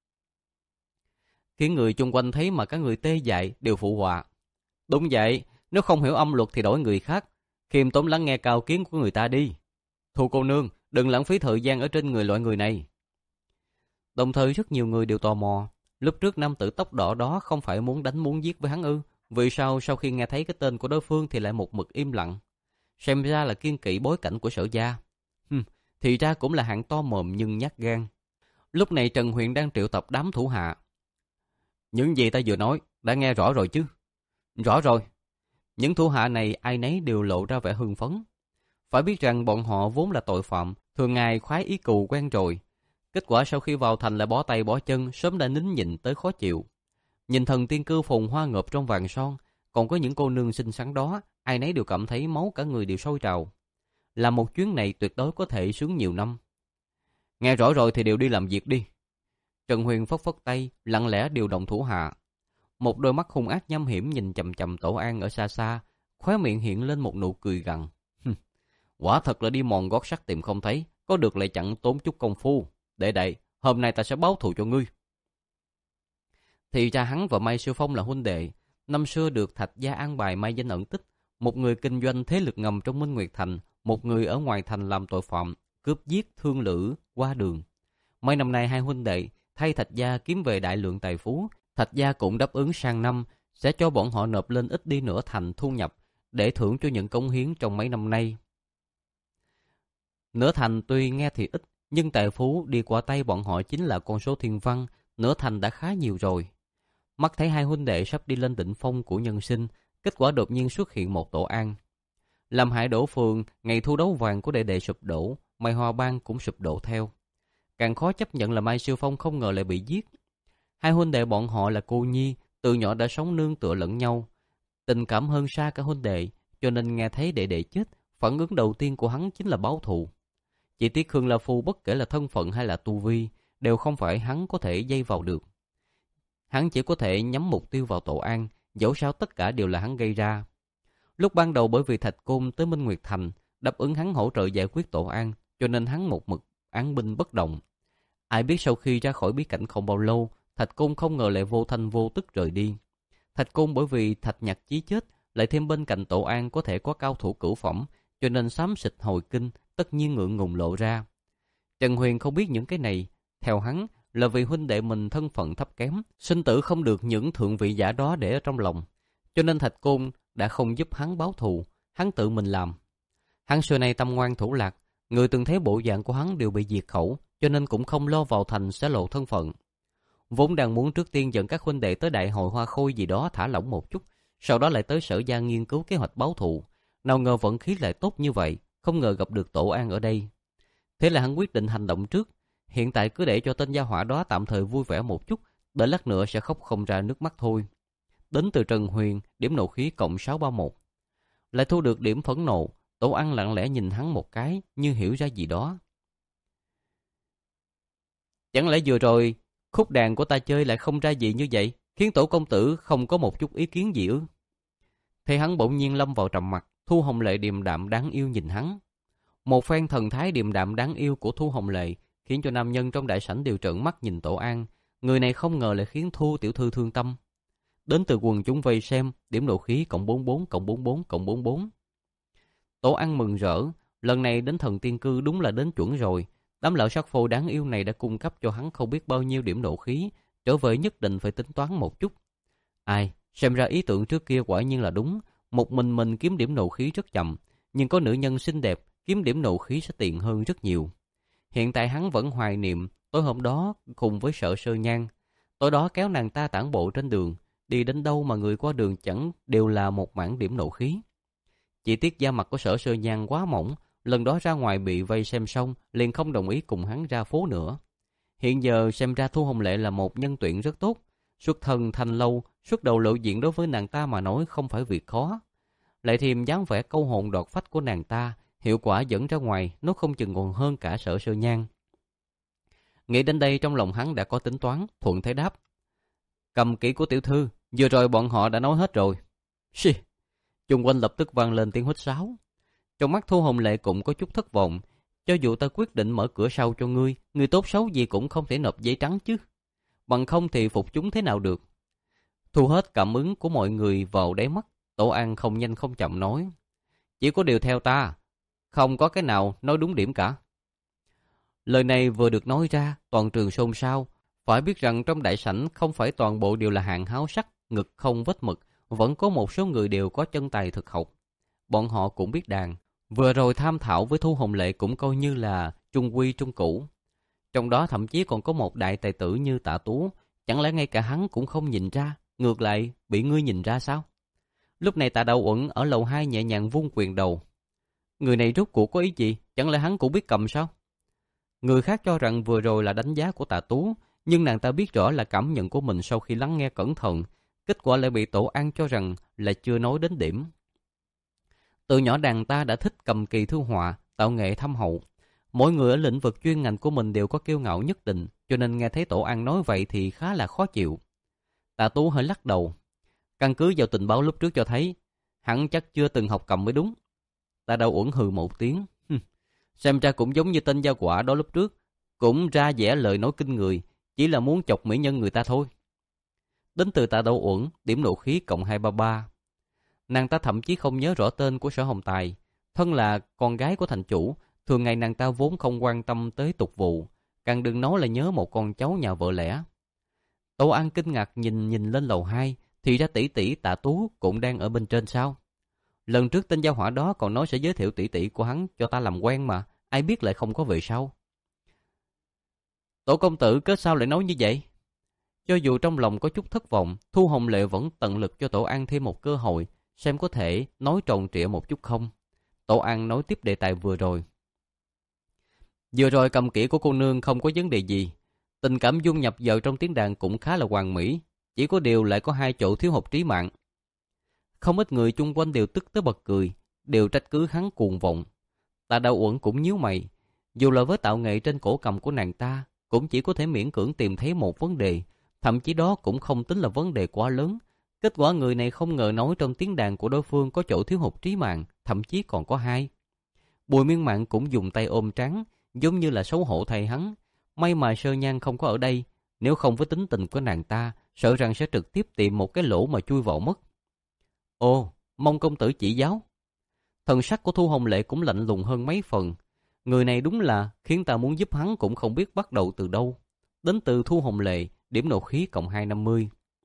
Khiến người chung quanh thấy mà các người tê dại đều phụ họa. Đúng vậy, nếu không hiểu âm luật thì đổi người khác, khiêm tốn lắng nghe cao kiến của người ta đi. Thu cô nương, đừng lãng phí thời gian ở trên người loại người này. Đồng thời rất nhiều người đều tò mò, lúc trước nam tử tóc đỏ đó không phải muốn đánh muốn giết với hắn ư? Vì sao sau khi nghe thấy cái tên của đối phương thì lại một mực im lặng? Xem ra là kiêng kỵ bối cảnh của Sở gia. Hừm, thì ra cũng là hạng to mồm nhưng nhát gan. Lúc này Trần Huyền đang triệu tập đám thủ hạ. Những gì ta vừa nói, đã nghe rõ rồi chứ? Rõ rồi. Những thủ hạ này ai nấy đều lộ ra vẻ hưng phấn. Phải biết rằng bọn họ vốn là tội phạm, thường ngày khoái ý cù quen rồi. Kết quả sau khi vào thành lại bỏ tay bỏ chân, sớm đã nín nhịn tới khó chịu. Nhìn thần tiên cư phồn hoa ngợp trong vàng son, còn có những cô nương xinh xắn đó, ai nấy đều cảm thấy máu cả người đều sôi trào. Làm một chuyến này tuyệt đối có thể sướng nhiều năm. Nghe rõ rồi thì đều đi làm việc đi. Trần Huyền phất phất tay, lặng lẽ điều động thủ hạ. Một đôi mắt hung ác nham hiểm nhìn chằm chằm Tổ An ở xa xa, khóe miệng hiện lên một nụ cười gằn. Quả thật là đi mòn gót sắt tìm không thấy, có được lại chẳng tốn chút công phu. Để đây, hôm nay ta sẽ báo thù cho ngươi. Thì ra hắn và Mai Siêu Phong là huynh đệ, năm xưa được Thạch gia an bài mai danh ẩn tích, một người kinh doanh thế lực ngầm trong Minh Nguyệt Thành, một người ở ngoài thành làm tội phạm, cướp giết thương lữ qua đường. Mấy năm nay hai huynh đệ thay Thạch gia kiếm về đại lượng tài phú, Thạch gia cũng đáp ứng sang năm sẽ cho bọn họ nộp lên ít đi nửa thành thu nhập để thưởng cho những cống hiến trong mấy năm nay. Nửa thành tuy nghe thì ít, nhưng tài phú đi qua tay bọn họ chính là con số thiên văn, nửa thành đã khá nhiều rồi. Mắt thấy hai huynh đệ sắp đi lên đỉnh phong của nhân sinh, kết quả đột nhiên xuất hiện một Tổ An. Làm hại đổ phường, ngày thu đấu vàng của đệ đệ sụp đổ, Mai Hoa Bang cũng sụp đổ theo. Càng khó chấp nhận là Mai Siêu Phong không ngờ lại bị giết. Hai huynh đệ bọn họ là cô nhi, từ nhỏ đã sống nương tựa lẫn nhau. Tình cảm hơn xa cả huynh đệ, cho nên nghe thấy đệ đệ chết, phản ứng đầu tiên của hắn chính là báo thù. Chỉ tiếc Khương La Phu bất kể là thân phận hay là tu vi, đều không phải hắn có thể dây vào được. Hắn chỉ có thể nhắm mục tiêu vào Tổ An, dẫu sao tất cả đều là hắn gây ra. Lúc ban đầu bởi vì Thạch Côn tới Minh Nguyệt Thành, đáp ứng hắn hỗ trợ giải quyết Tổ An, cho nên hắn một mực án binh bất động. Ai biết sau khi ra khỏi bí cảnh không bao lâu, Thạch Côn không ngờ lại vô thanh vô tức rời đi. Thạch Côn bởi vì Thạch Nhạc Chí chết, lại thêm bên cạnh Tổ An có thể có cao thủ cửu phẩm, cho nên xám xịt hồi kinh, tất nhiên ngượng ngùng lộ ra. Trần Huyền không biết những cái này, theo hắn là vì huynh đệ mình thân phận thấp kém, sinh tử không được những thượng vị giả đó để ở trong lòng, cho nên Thạch Côn đã không giúp hắn báo thù, hắn tự mình làm. Hắn xưa nay tâm ngoan thủ lạc, người từng thấy bộ dạng của hắn đều bị diệt khẩu, cho nên cũng không lo vào thành sẽ lộ thân phận. Vốn đang muốn trước tiên dẫn các huynh đệ tới đại hội hoa khôi gì đó thả lỏng một chút, sau đó lại tới Sở gia nghiên cứu kế hoạch báo thù. Nào ngờ vận khí lại tốt như vậy, không ngờ gặp được Tổ An ở đây. Thế là hắn quyết định hành động trước. Hiện tại cứ để cho tên gia hỏa đó tạm thời vui vẻ một chút, đợi lát nữa sẽ khóc không ra nước mắt thôi. Đến từ Trần Huyền, điểm nộ khí cộng sáu ba mốt. Lại thu được điểm phẫn nộ, Tổ An lặng lẽ nhìn hắn một cái, như hiểu ra gì đó. Chẳng lẽ vừa rồi, khúc đàn của ta chơi lại không ra gì như vậy, khiến Tổ công tử không có một chút ý kiến gì ư? Thấy hắn bỗng nhiên lâm vào trầm mặc, Thu Hồng Lệ điềm đạm đáng yêu nhìn hắn. Một phen thần thái điềm đạm đáng yêu của Thu Hồng Lệ khiến cho nam nhân trong đại sảnh đều trợn mắt nhìn Tổ An. Người này không ngờ lại khiến Thu tiểu thư thương tâm. Đến từ quần chúng vây xem, điểm nộ khí cộng bốn mươi bốn, cộng bốn mươi bốn, cộng bốn mươi bốn. Tổ An mừng rỡ, lần này đến thần tiên cư đúng là đến chuẩn rồi. Đám lão sắc phô đáng yêu này đã cung cấp cho hắn không biết bao nhiêu điểm nộ khí, trở về nhất định phải tính toán một chút. Ai, xem ra ý tưởng trước kia quả nhiên là đúng, một mình mình kiếm điểm nộ khí rất chậm, nhưng có nữ nhân xinh đẹp, kiếm điểm nộ khí sẽ tiện hơn rất nhiều. Hiện tại hắn vẫn hoài niệm tối hôm đó cùng với Sở Sơ Nhan. Tối đó kéo nàng ta tản bộ trên đường, đi đến đâu mà người qua đường chẳng đều là một mảng điểm nộ khí. Chỉ tiếc da mặt của Sở Sơ Nhan quá mỏng, lần đó ra ngoài bị vây xem xong, liền không đồng ý cùng hắn ra phố nữa. Hiện giờ xem ra Thu Hồng Lệ là một nhân tuyển rất tốt. Xuất thân thanh lâu, xuất đầu lộ diện đối với nàng ta mà nói không phải việc khó. Lại thêm dáng vẻ câu hồn đoạt phách của nàng ta, hiệu quả dẫn ra ngoài nó không chừng còn hơn cả Sở Sơ Nhan. Nghĩ đến đây trong lòng hắn đã có tính toán, thuận thế đáp. Cầm kỹ của tiểu thư, vừa rồi bọn họ đã nói hết rồi. Xì! Chung quanh lập tức vang lên tiếng huýt sáo. Trong mắt Thu Hồng Lệ cũng có chút thất vọng. Cho dù ta quyết định mở cửa sau cho ngươi, ngươi tốt xấu gì cũng không thể nộp giấy trắng chứ. Bằng không thì phục chúng thế nào được. Thu hết cảm ứng của mọi người vào đáy mắt, Tổ An không nhanh không chậm nói. Chỉ có điều theo ta, không có cái nào nói đúng điểm cả. Lời này vừa được nói ra, toàn trường xôn xao. Phải biết rằng trong đại sảnh không phải toàn bộ đều là hạng háo sắc, ngực không vết mực, vẫn có một số người đều có chân tài thực học. Bọn họ cũng biết đàn. Vừa rồi tham thảo với Thu Hồng Lệ cũng coi như là trung quy trung cũ. Trong đó thậm chí còn có một đại tài tử như Tạ Tú, chẳng lẽ ngay cả hắn cũng không nhìn ra, ngược lại bị ngươi nhìn ra sao? Lúc này Tạ Đậu Uẩn ở lầu hai nhẹ nhàng vung quyền đầu. Người này rốt cuộc có ý gì, chẳng lẽ hắn cũng biết cầm sao? Người khác cho rằng vừa rồi là đánh giá của Tạ Tú, nhưng nàng ta biết rõ là cảm nhận của mình sau khi lắng nghe cẩn thận, kết quả lại bị Tổ An cho rằng là chưa nói đến điểm. Từ nhỏ đàn ta đã thích cầm kỳ thư họa, tạo nghệ thâm hậu. Mỗi người ở lĩnh vực chuyên ngành của mình đều có kiêu ngạo nhất định, cho nên nghe thấy Tổ An nói vậy thì khá là khó chịu. Tạ Tú hơi lắc đầu. Căn cứ vào tình báo lúc trước cho thấy, hắn chắc chưa từng học cầm mới đúng. Tạ Đậu Uẩn hừ một tiếng. Xem ra cũng giống như tên gia quả đó lúc trước, cũng ra vẻ lời nói kinh người, chỉ là muốn chọc mỹ nhân người ta thôi. Đến từ Tạ Đậu Uẩn, điểm nộ khí cộng hai ba ba. Nàng ta thậm chí không nhớ rõ tên của Sở Hồng Tài. Thân là con gái của thành chủ, thường ngày nàng ta vốn không quan tâm tới tục vụ, càng đừng nói là nhớ một con cháu nhà vợ lẽ. Tổ An kinh ngạc nhìn nhìn lên lầu hai, thì ra tỷ tỷ Tạ Tú cũng đang ở bên trên sao? Lần trước tên gia hỏa đó còn nói sẽ giới thiệu tỷ tỷ của hắn cho ta làm quen mà, ai biết lại không có về sau. Tổ công tử cớ sao lại nói như vậy? Cho dù trong lòng có chút thất vọng, Thu Hồng Lệ vẫn tận lực cho Tổ An thêm một cơ hội, xem có thể nói tròn trịa một chút không. Tổ An nói tiếp đề tài vừa rồi. Vừa rồi cầm kỹ của cô nương không có vấn đề gì. Tình cảm dung nhập vào trong tiếng đàn cũng khá là hoàn mỹ. Chỉ có điều lại có hai chỗ thiếu hụt trí mạng. Không ít người chung quanh đều tức tới bật cười, đều trách cứ hắn cuồng vọng. Tạ Đậu Uẩn cũng nhíu mày. Dù là với tạo nghệ trên cổ cầm của nàng ta, cũng chỉ có thể miễn cưỡng tìm thấy một vấn đề. Thậm chí đó cũng không tính là vấn đề quá lớn. Kết quả người này không ngờ nói trong tiếng đàn của đối phương có chỗ thiếu hụt trí mạng, thậm chí còn có hai. Bùi Miên Mạn cũng dùng tay ôm trán, giống như là xấu hổ thay hắn. May mà Sơ Nhan không có ở đây, nếu không với tính tình của nàng ta, sợ rằng sẽ trực tiếp tìm một cái lỗ mà chui vào mất. Ồ, mong công tử chỉ giáo. Thần sắc của Thu Hồng Lệ cũng lạnh lùng hơn mấy phần. Người này đúng là khiến ta muốn giúp hắn cũng không biết bắt đầu từ đâu. Đến từ Thu Hồng Lệ, điểm nộ khí cộng hai trăm năm mươi.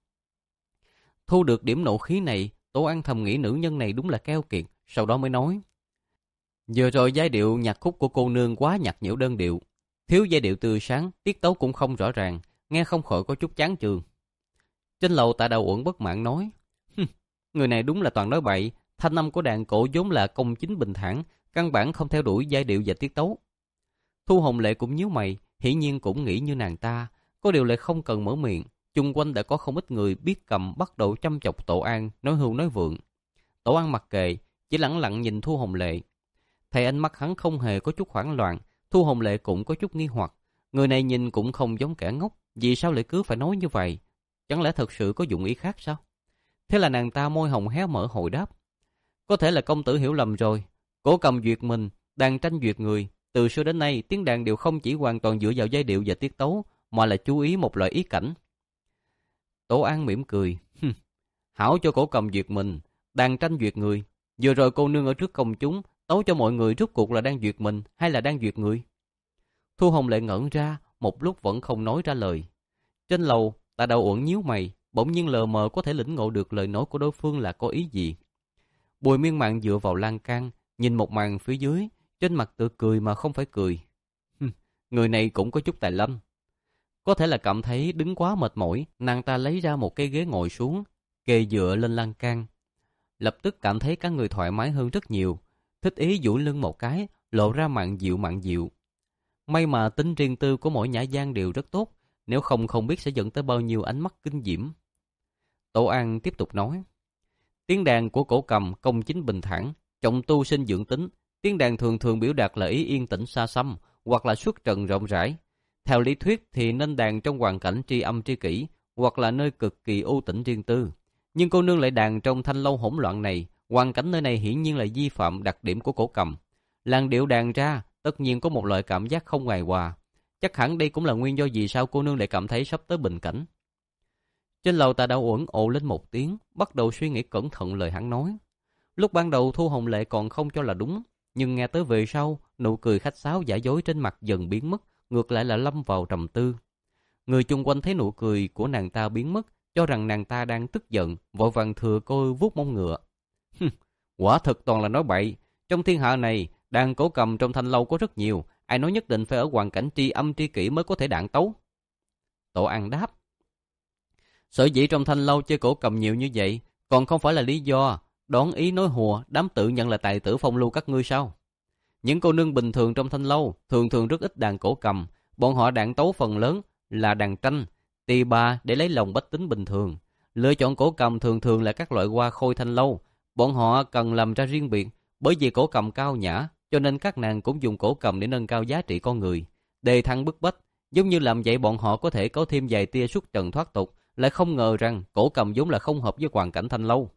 Thu được điểm nộ khí này, Tổ An thầm nghĩ nữ nhân này đúng là keo kiệt, sau đó mới nói. Vừa rồi giai điệu nhạc khúc của cô nương quá nhạt nhẽo đơn điệu. Thiếu giai điệu tươi sáng, tiết tấu cũng không rõ ràng, nghe không khỏi có chút chán chường. Trên lầu Tạ Đậu Uẩn bất mãn nói. Người này đúng là toàn nói bậy, thanh âm của đàn cổ vốn là công chính bình thản, căn bản không theo đuổi giai điệu và tiết tấu. Thu Hồng Lệ cũng nhíu mày, hiển nhiên cũng nghĩ như nàng ta, có điều lại không cần mở miệng. Chung quanh đã có không ít người biết cầm bắt đầu chăm chọc Tổ An, nói hưu nói vượng. Tổ An mặc kệ, chỉ lẳng lặng nhìn Thu Hồng Lệ. Thấy ánh mắt hắn không hề có chút hoảng loạn, Thu Hồng Lệ cũng có chút nghi hoặc. Người này nhìn cũng không giống kẻ ngốc, vì sao lại cứ phải nói như vậy? Chẳng lẽ thật sự có dụng ý khác sao? Thế là nàng ta môi hồng hé mở hồi đáp. Có thể là công tử hiểu lầm rồi. Cổ cầm duyệt mình, đàn tranh duyệt người. Từ xưa đến nay, tiếng đàn đều không chỉ hoàn toàn dựa vào giai điệu và tiết tấu, mà là chú ý một loại ý cảnh. Tổ An mỉm cười. Hảo cho cổ cầm duyệt mình, đàn tranh duyệt người. Vừa rồi cô nương ở trước công chúng, tấu cho mọi người rốt cuộc là đang duyệt mình hay là đang duyệt người? Thu Hồng Lệ ngẩn ra, một lúc vẫn không nói ra lời. Trên lầu, Tạ Đậu Uẩn nhíu mày, bỗng nhiên lờ mờ có thể lĩnh ngộ được lời nói của đối phương là có ý gì. Bùi Miên Mạn dựa vào lan can, nhìn một màn phía dưới, trên mặt tự cười mà không phải cười. Người này cũng có chút tài lâm. Có thể là cảm thấy đứng quá mệt mỏi, nàng ta lấy ra một cái ghế ngồi xuống, kề dựa lên lan can. Lập tức cảm thấy cả người thoải mái hơn rất nhiều, thích ý duỗi lưng một cái, lộ ra mặn dịu mặn dịu. May mà tính riêng tư của mỗi nhã gian đều rất tốt, nếu không không biết sẽ dẫn tới bao nhiêu ánh mắt kinh diễm. Tổ An tiếp tục nói, tiếng đàn của cổ cầm công chính bình thản, trọng tu sinh dưỡng tính. Tiếng đàn thường thường biểu đạt là ý yên tĩnh xa xăm, hoặc là xuất trần rộng rãi. Theo lý thuyết thì nên đàn trong hoàn cảnh tri âm tri kỷ, hoặc là nơi cực kỳ u tĩnh riêng tư. Nhưng cô nương lại đàn trong thanh lâu hỗn loạn này, hoàn cảnh nơi này hiển nhiên là vi phạm đặc điểm của cổ cầm. Làn điệu đàn ra tất nhiên có một loại cảm giác không hài hòa. Chắc hẳn đây cũng là nguyên do vì sao cô nương lại cảm thấy sắp tới bình cảnh. Trên lầu Tạ Đạo Uẩn ồ lên một tiếng, bắt đầu suy nghĩ cẩn thận lời hắn nói. Lúc ban đầu Thu Hồng Lệ còn không cho là đúng, nhưng nghe tới về sau, nụ cười khách sáo giả dối trên mặt dần biến mất, ngược lại là lâm vào trầm tư. Người chung quanh thấy nụ cười của nàng ta biến mất, cho rằng nàng ta đang tức giận, vội vàng thừa cô vuốt mông ngựa. Quả thực toàn là nói bậy. Trong thiên hạ này, đàn cổ cầm trong thanh lâu có rất nhiều, ai nói nhất định phải ở hoàn cảnh tri âm tri kỷ mới có thể đạn tấu. Tổ An đáp, sở dĩ trong thanh lâu chơi cổ cầm nhiều như vậy, còn không phải là lý do đoán ý nói hùa, đám tự nhận là tài tử phong lưu các ngươi sao? Những cô nương bình thường trong thanh lâu thường thường rất ít đàn cổ cầm, bọn họ đạn tấu phần lớn là đàn tranh, tỳ bà để lấy lòng bách tính bình thường. Lựa chọn cổ cầm thường thường là các loại hoa khôi thanh lâu, bọn họ cần làm ra riêng biệt, bởi vì cổ cầm cao nhã, cho nên các nàng cũng dùng cổ cầm để nâng cao giá trị con người. Đề thăng bức bách, giống như làm vậy bọn họ có thể có thêm vài tia xuất trần thoát tục, lại không ngờ rằng cổ cầm vốn là không hợp với hoàn cảnh thanh lâu.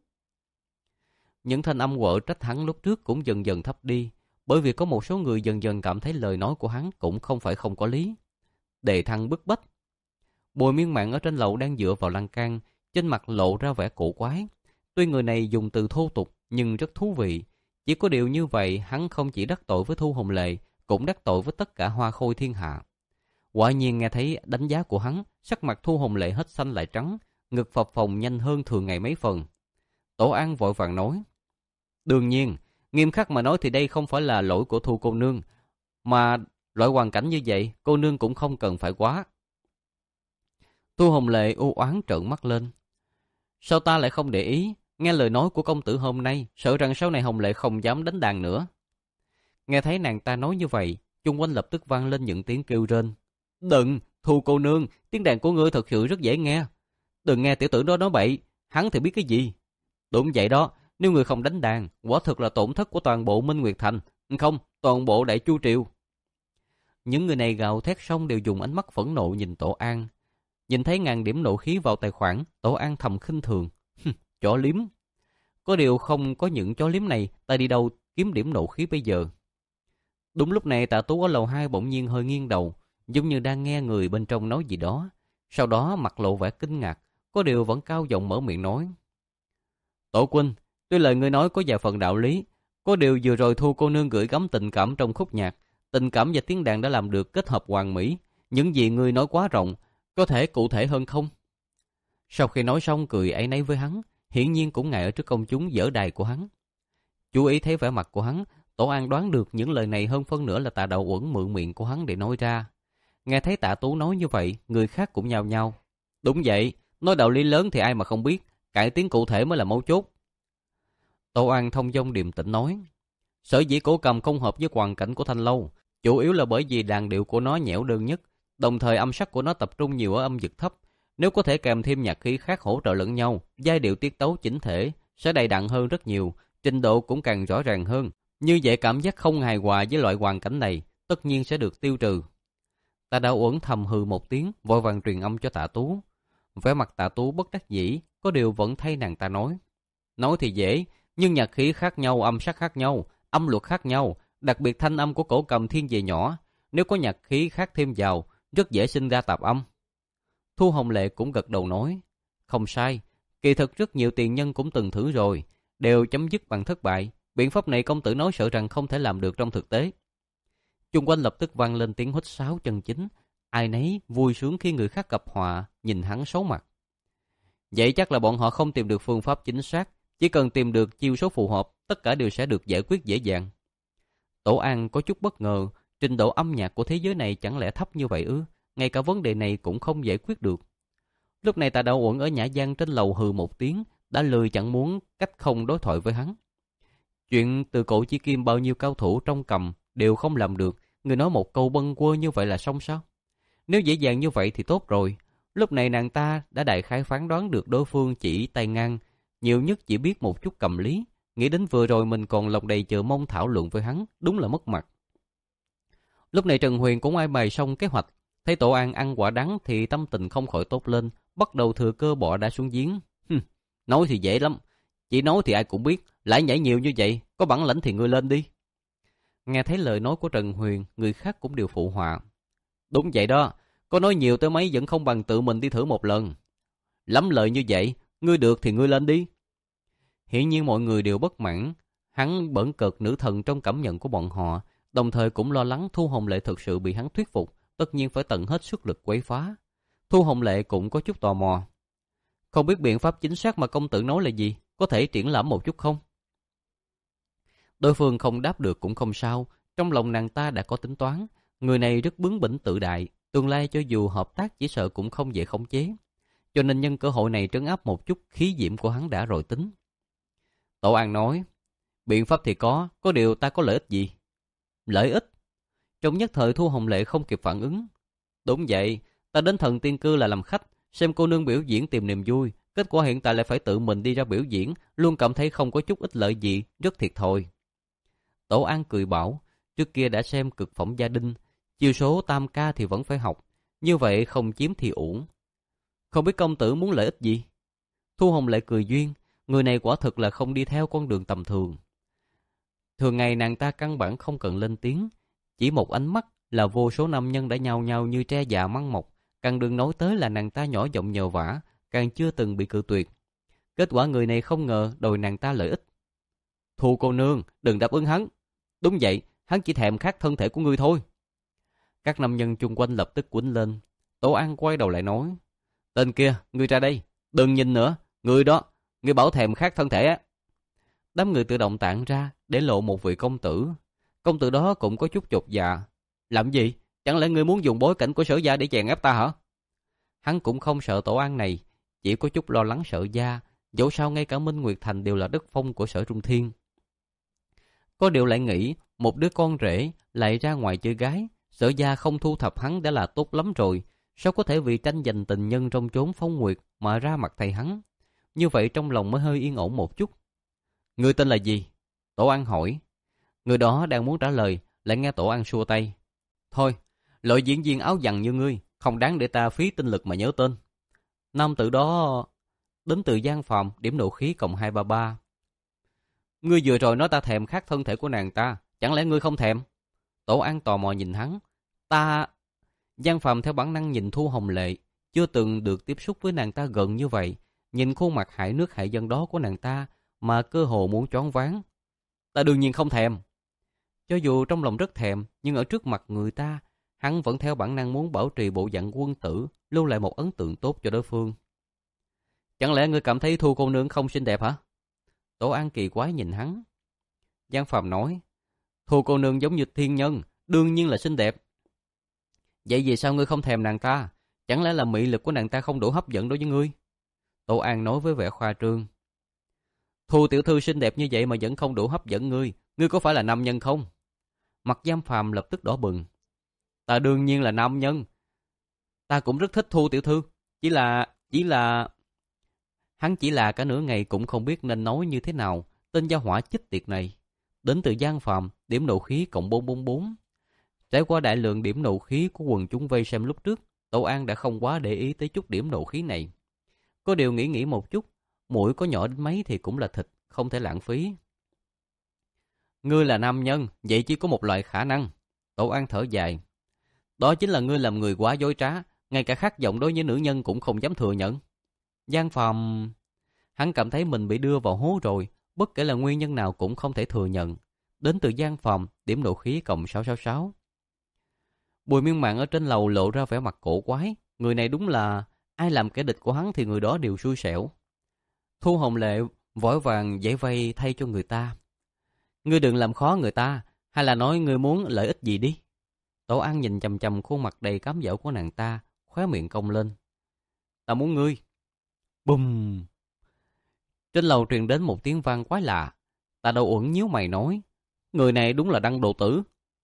Những thanh âm quở trách hắn lúc trước cũng dần dần thấp đi, bởi vì có một số người dần dần cảm thấy lời nói của hắn cũng không phải không có lý. Đề thăng bức bách. Bùi Miên Mạn ở trên lầu đang dựa vào lan can, trên mặt lộ ra vẻ cổ quái. Tuy người này dùng từ thô tục nhưng rất thú vị. Chỉ có điều như vậy hắn không chỉ đắc tội với Thu Hồng Lệ, cũng đắc tội với tất cả hoa khôi thiên hạ. Quả nhiên nghe thấy đánh giá của hắn, sắc mặt Thu Hồng Lệ hết xanh lại trắng, ngực phập phồng nhanh hơn thường ngày mấy phần. Tổ An vội vàng nói, đương nhiên, nghiêm khắc mà nói thì đây không phải là lỗi của Thu cô nương, mà loại hoàn cảnh như vậy cô nương cũng không cần phải quá. Thu Hồng Lệ u oán trợn mắt lên. Sao ta lại không để ý? Nghe lời nói của công tử hôm nay, sợ rằng sau này Hồng Lệ không dám đánh đàn nữa. Nghe thấy nàng ta nói như vậy, chung quanh lập tức vang lên những tiếng kêu rên. Đừng, Thu cô nương, tiếng đàn của ngươi thật sự rất dễ nghe. Đừng nghe tiểu tử đó nói bậy, hắn thì biết cái gì. Đúng vậy đó, nếu người không đánh đàn, quả thực là tổn thất của toàn bộ Minh Nguyệt Thành, không, toàn bộ Đại Chu Triều. Những người này gào thét xong đều dùng ánh mắt phẫn nộ nhìn Tổ An. Nhìn thấy ngàn điểm nộ khí vào tài khoản, Tổ An thầm khinh thường. Chó liếm. Có điều không có những chó liếm này, ta đi đâu kiếm điểm nộ khí bây giờ? Đúng lúc này Tạ Tú ở lầu hai bỗng nhiên hơi nghiêng đầu, giống như đang nghe người bên trong nói gì đó. Sau đó mặt lộ vẻ kinh ngạc, có điều vẫn cao giọng mở miệng nói. Tổ huynh, tuy lời ngươi nói có vài phần đạo lý, có điều vừa rồi Thu cô nương gửi gắm tình cảm trong khúc nhạc, tình cảm và tiếng đàn đã làm được kết hợp hoàn mỹ. Những gì ngươi nói quá rộng, có thể cụ thể hơn không? Sau khi nói xong cười áy náy với hắn, hiển nhiên cũng ngại ở trước công chúng dở đài của hắn. Chú ý thấy vẻ mặt của hắn, Tổ An đoán được những lời này hơn phân nửa là Tạ Đạo Uẩn mượn miệng của hắn để nói ra. Nghe thấy Tạ Tú nói như vậy, người khác cũng nhao nhao. Đúng vậy, nói đạo lý lớn thì ai mà không biết, cải tiến cụ thể mới là mấu chốt. Tổ An thông dong điềm tĩnh nói. Sở dĩ cổ cầm không hợp với hoàn cảnh của thanh lâu, chủ yếu là bởi vì đàn điệu của nó nhẽo đơn nhất, đồng thời âm sắc của nó tập trung nhiều ở âm vực thấp. Nếu có thể kèm thêm nhạc khí khác hỗ trợ lẫn nhau, giai điệu tiết tấu chỉnh thể sẽ đầy đặn hơn rất nhiều, trình độ cũng càng rõ ràng hơn. Như vậy cảm giác không hài hòa với loại hoàn cảnh này tất nhiên sẽ được tiêu trừ. Tạ Đạo Uẩn thầm hừ một tiếng, vội vàng truyền âm cho Tạ Tú. Vẻ mặt Tạ Tú bất đắc dĩ, có điều vẫn thay nàng ta nói. Nói thì dễ, nhưng nhạc khí khác nhau, âm sắc khác nhau, âm luật khác nhau, đặc biệt thanh âm của cổ cầm thiên về nhỏ, nếu có nhạc khí khác thêm vào, rất dễ sinh ra tạp âm. Thu Hồng Lệ cũng gật đầu nói, không sai, kỳ thực rất nhiều tiền nhân cũng từng thử rồi, đều chấm dứt bằng thất bại, biện pháp này công tử nói sợ rằng không thể làm được trong thực tế. Chung quanh lập tức vang lên tiếng huýt sáo chân chính, ai nấy vui sướng khi người khác gặp họa, nhìn hắn xấu mặt. Vậy chắc là bọn họ không tìm được phương pháp chính xác, chỉ cần tìm được chiêu số phù hợp, tất cả đều sẽ được giải quyết dễ dàng. Tổ An có chút bất ngờ, trình độ âm nhạc của thế giới này chẳng lẽ thấp như vậy ư? Ngay cả vấn đề này cũng không giải quyết được. Lúc này Tạ Đạo Uẩn ở nhã gian trên lầu hừ một tiếng, đã lười chẳng muốn cách không đối thoại với hắn. Chuyện từ cổ chí kim bao nhiêu cao thủ trong cầm đều không làm được, người nói một câu bâng quơ như vậy là xong sao? Nếu dễ dàng như vậy thì tốt rồi. Lúc này nàng ta đã đại khái phán đoán được đối phương chỉ tay ngang, nhiều nhất chỉ biết một chút cầm lý. Nghĩ đến vừa rồi mình còn lòng đầy chờ mong thảo luận với hắn, đúng là mất mặt. Lúc này Trần Huyền cũng ai bày xong kế hoạch, thấy Tổ An ăn quả đắng thì tâm tình không khỏi tốt lên, bắt đầu thừa cơ bỏ đá xuống giếng. Hừm, nói thì dễ lắm, chỉ nói thì ai cũng biết, lại nhảy nhiều như vậy, có bản lĩnh thì ngươi lên đi. Nghe thấy lời nói của Trần Huyền, người khác cũng đều phụ họa. Đúng vậy đó, có nói nhiều tới mấy vẫn không bằng tự mình đi thử một lần. Lắm lời như vậy, ngươi được thì ngươi lên đi. Hiển nhiên mọi người đều bất mãn, hắn bỡn cợt nữ thần trong cảm nhận của bọn họ, đồng thời cũng lo lắng Thu Hồng Lệ thực sự bị hắn thuyết phục, tất nhiên phải tận hết sức lực quấy phá. Thu Hồng Lệ cũng có chút tò mò. Không biết biện pháp chính xác mà công tử nói là gì, có thể triển lãm một chút không? Đối phương không đáp được cũng không sao, trong lòng nàng ta đã có tính toán, người này rất bướng bỉnh tự đại, tương lai cho dù hợp tác chỉ sợ cũng không dễ khống chế. Cho nên nhân cơ hội này trấn áp một chút khí diễm của hắn đã rồi tính. Tổ An nói, biện pháp thì có, có điều ta có lợi ích gì? Lợi ích? Trong nhất thời Thu Hồng Lệ không kịp phản ứng. Đúng vậy, ta đến Thần Tiên Cư là làm khách, xem cô nương biểu diễn tìm niềm vui. Kết quả hiện tại lại phải tự mình đi ra biểu diễn, luôn cảm thấy không có chút ích lợi gì, rất thiệt thòi. Tổ An cười bảo, trước kia đã xem cực phẩm gia đình, chiêu số tam ca thì vẫn phải học, như vậy không chiếm thì uổng. Không biết công tử muốn lợi ích gì? Thu Hồng Lệ cười duyên, người này quả thực là không đi theo con đường tầm thường. Thường ngày nàng ta căn bản không cần lên tiếng, chỉ một ánh mắt là vô số nam nhân đã nhao nhao như tre già măng mọc, càng đừng nói tới là nàng ta nhỏ giọng nhờ vả, càng chưa từng bị cự tuyệt. Kết quả người này không ngờ đòi nàng ta lợi ích. Thu cô nương, đừng đáp ứng hắn. Đúng vậy, hắn chỉ thèm khát thân thể của ngươi thôi. Các nam nhân chung quanh lập tức quýnh lên. Tổ An quay đầu lại nói, tên kia, ngươi ra đây, đừng nhìn nữa, ngươi đó, ngươi bảo thèm khát thân thể á. Đám người tự động tản ra để lộ một vị công tử. Công tử đó cũng có chút chột dạ. Làm gì? Chẳng lẽ ngươi muốn dùng bối cảnh của Sở gia để chèn ép ta hả? Hắn cũng không sợ Tổ An này, chỉ có chút lo lắng Sở gia, dẫu sao ngay cả Minh Nguyệt Thành đều là đất phong của Sở Trung Thiên. Có điều lại nghĩ, một đứa con rể lại ra ngoài chơi gái, Sở gia không thu thập hắn đã là tốt lắm rồi, sao có thể vì tranh giành tình nhân trong chốn phong nguyệt mà ra mặt thầy hắn? Như vậy trong lòng mới hơi yên ổn một chút. Người tên là gì? Tổ An hỏi. Người đó đang muốn trả lời, lại nghe Tổ An xua tay. Thôi, loại diễn viên áo dằn như ngươi, không đáng để ta phí tinh lực mà nhớ tên. Nam tử đó đến từ Giang Phàm, điểm nộ khí cộng hai ba ba. Ngươi vừa rồi nói ta thèm khát thân thể của nàng ta, chẳng lẽ ngươi không thèm? Tổ An tò mò nhìn hắn. Ta... Giang Phàm theo bản năng nhìn Thu Hồng Lệ, chưa từng được tiếp xúc với nàng ta gần như vậy, nhìn khuôn mặt hại nước hại dân đó của nàng ta mà cơ hồ muốn choáng váng. Ta đương nhiên không thèm. Cho dù trong lòng rất thèm, nhưng ở trước mặt người ta, hắn vẫn theo bản năng muốn bảo trì bộ dạng quân tử, lưu lại một ấn tượng tốt cho đối phương. Chẳng lẽ ngươi cảm thấy Thu cô nương không xinh đẹp hả? Tổ An kỳ quái nhìn hắn. Giang Phàm nói, Thu cô nương giống như thiên nhân, đương nhiên là xinh đẹp. Vậy vì sao ngươi không thèm nàng ta? Chẳng lẽ là mị lực của nàng ta không đủ hấp dẫn đối với ngươi? Tổ An nói với vẻ khoa trương. Thu tiểu thư xinh đẹp như vậy mà vẫn không đủ hấp dẫn ngươi, ngươi có phải là nam nhân không? Mặt Giang Phàm lập tức đỏ bừng. Ta đương nhiên là nam nhân. Ta cũng rất thích Thu tiểu thư, chỉ là... chỉ là... Hắn chỉ là cả nửa ngày cũng không biết nên nói như thế nào, tên gia hỏa chích tiệt này. Đến từ Giang Phàm, điểm nộ khí cộng bốn bốn bốn. Trải qua đại lượng điểm nộ khí của quần chúng vây xem lúc trước, Tổ An đã không quá để ý tới chút điểm nộ khí này. Có điều nghĩ nghĩ một chút, mũi có nhỏ đến mấy thì cũng là thịt, không thể lãng phí. Ngươi là nam nhân, vậy chỉ có một loại khả năng. Tổ An thở dài. Đó chính là ngươi làm người quá dối trá, ngay cả khát vọng đối với nữ nhân cũng không dám thừa nhận. Giang Phàm... Hắn cảm thấy mình bị đưa vào hố rồi, bất kể là nguyên nhân nào cũng không thể thừa nhận. Đến từ Giang Phàm, điểm nộ khí cộng sáu sáu sáu. Bùi Miên Mạn ở trên lầu lộ ra vẻ mặt cổ quái. Người này đúng là ai làm kẻ địch của hắn thì người đó đều xui xẻo. Thu Hồng Lệ vội vàng giải vây thay cho người ta. Ngươi đừng làm khó người ta, hay là nói ngươi muốn lợi ích gì đi. Tổ An nhìn chằm chằm khuôn mặt đầy cám dỗ của nàng ta, khóe miệng cong lên. Ta muốn ngươi. Bùm. Trên lầu truyền đến một tiếng vang quái lạ. Ta đâu uẩn nhíu mày nói, người này đúng là Đăng Độ Tử.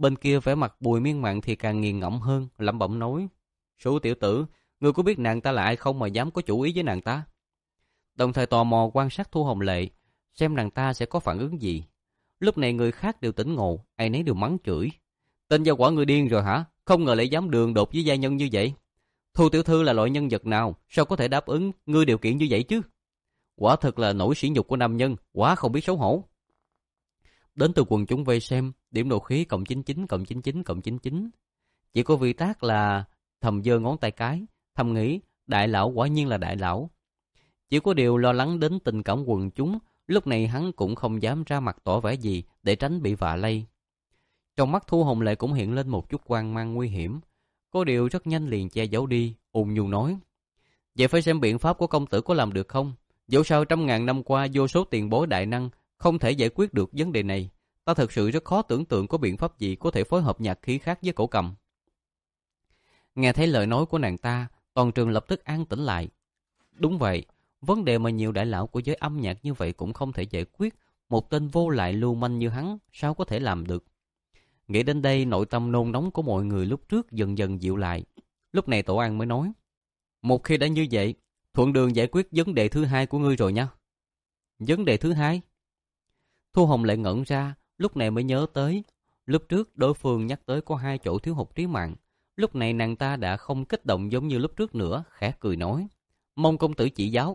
Bên kia vẻ mặt Bùi Miên Mạn thì càng nghiền ngẫm hơn, lẩm bẩm nói: Sú tiểu tử, ngươi có biết nàng ta là ai không mà dám có chủ ý với nàng ta? Đồng thời tò mò quan sát Thu Hồng Lệ, xem nàng ta sẽ có phản ứng gì. Lúc này người khác đều tỉnh ngộ, ai nấy đều mắng chửi: Tên gia quả ngươi điên rồi hả? Không ngờ lại dám đường đột với gia nhân như vậy. Thu tiểu thư là loại nhân vật nào, sao có thể đáp ứng ngươi điều kiện như vậy chứ? Quả thật là nỗi sỉ nhục của nam nhân, quá không biết xấu hổ. Đến từ quần chúng vây xem, điểm nộ khí cộng chín chín cộng chín chín cộng chín chín. Chỉ có vị tác là thầm giơ ngón tay cái, thầm nghĩ đại lão quả nhiên là đại lão. Chỉ có điều lo lắng đến tình cảm quần chúng, lúc này hắn cũng không dám ra mặt tỏ vẻ gì để tránh bị vạ lây. Trong mắt Thu Hồng Lệ cũng hiện lên một chút hoang mang nguy hiểm, có điều rất nhanh liền che giấu đi, ung nhu nói: Vậy phải xem biện pháp của công tử có làm được không? Dẫu sao trăm ngàn năm qua vô số tiền bối đại năng không thể giải quyết được vấn đề này, ta thật sự rất khó tưởng tượng có biện pháp gì có thể phối hợp nhạc khí khác với cổ cầm. Nghe thấy lời nói của nàng ta, toàn trường lập tức an tĩnh lại. Đúng vậy, vấn đề mà nhiều đại lão của giới âm nhạc như vậy cũng không thể giải quyết, một tên vô lại lưu manh như hắn sao có thể làm được. Nghĩ đến đây, nội tâm nôn nóng của mọi người lúc trước dần dần dịu lại. Lúc này Tổ An mới nói: Một khi đã như vậy, thuận đường giải quyết vấn đề thứ hai của ngươi rồi nha. Vấn đề thứ hai? Thu Hồng lại ngẩn ra, lúc này mới nhớ tới. Lúc trước đối phương nhắc tới có hai chỗ thiếu hụt trí mạng. Lúc này nàng ta đã không kích động giống như lúc trước nữa, khẽ cười nói: Mong công tử chỉ giáo.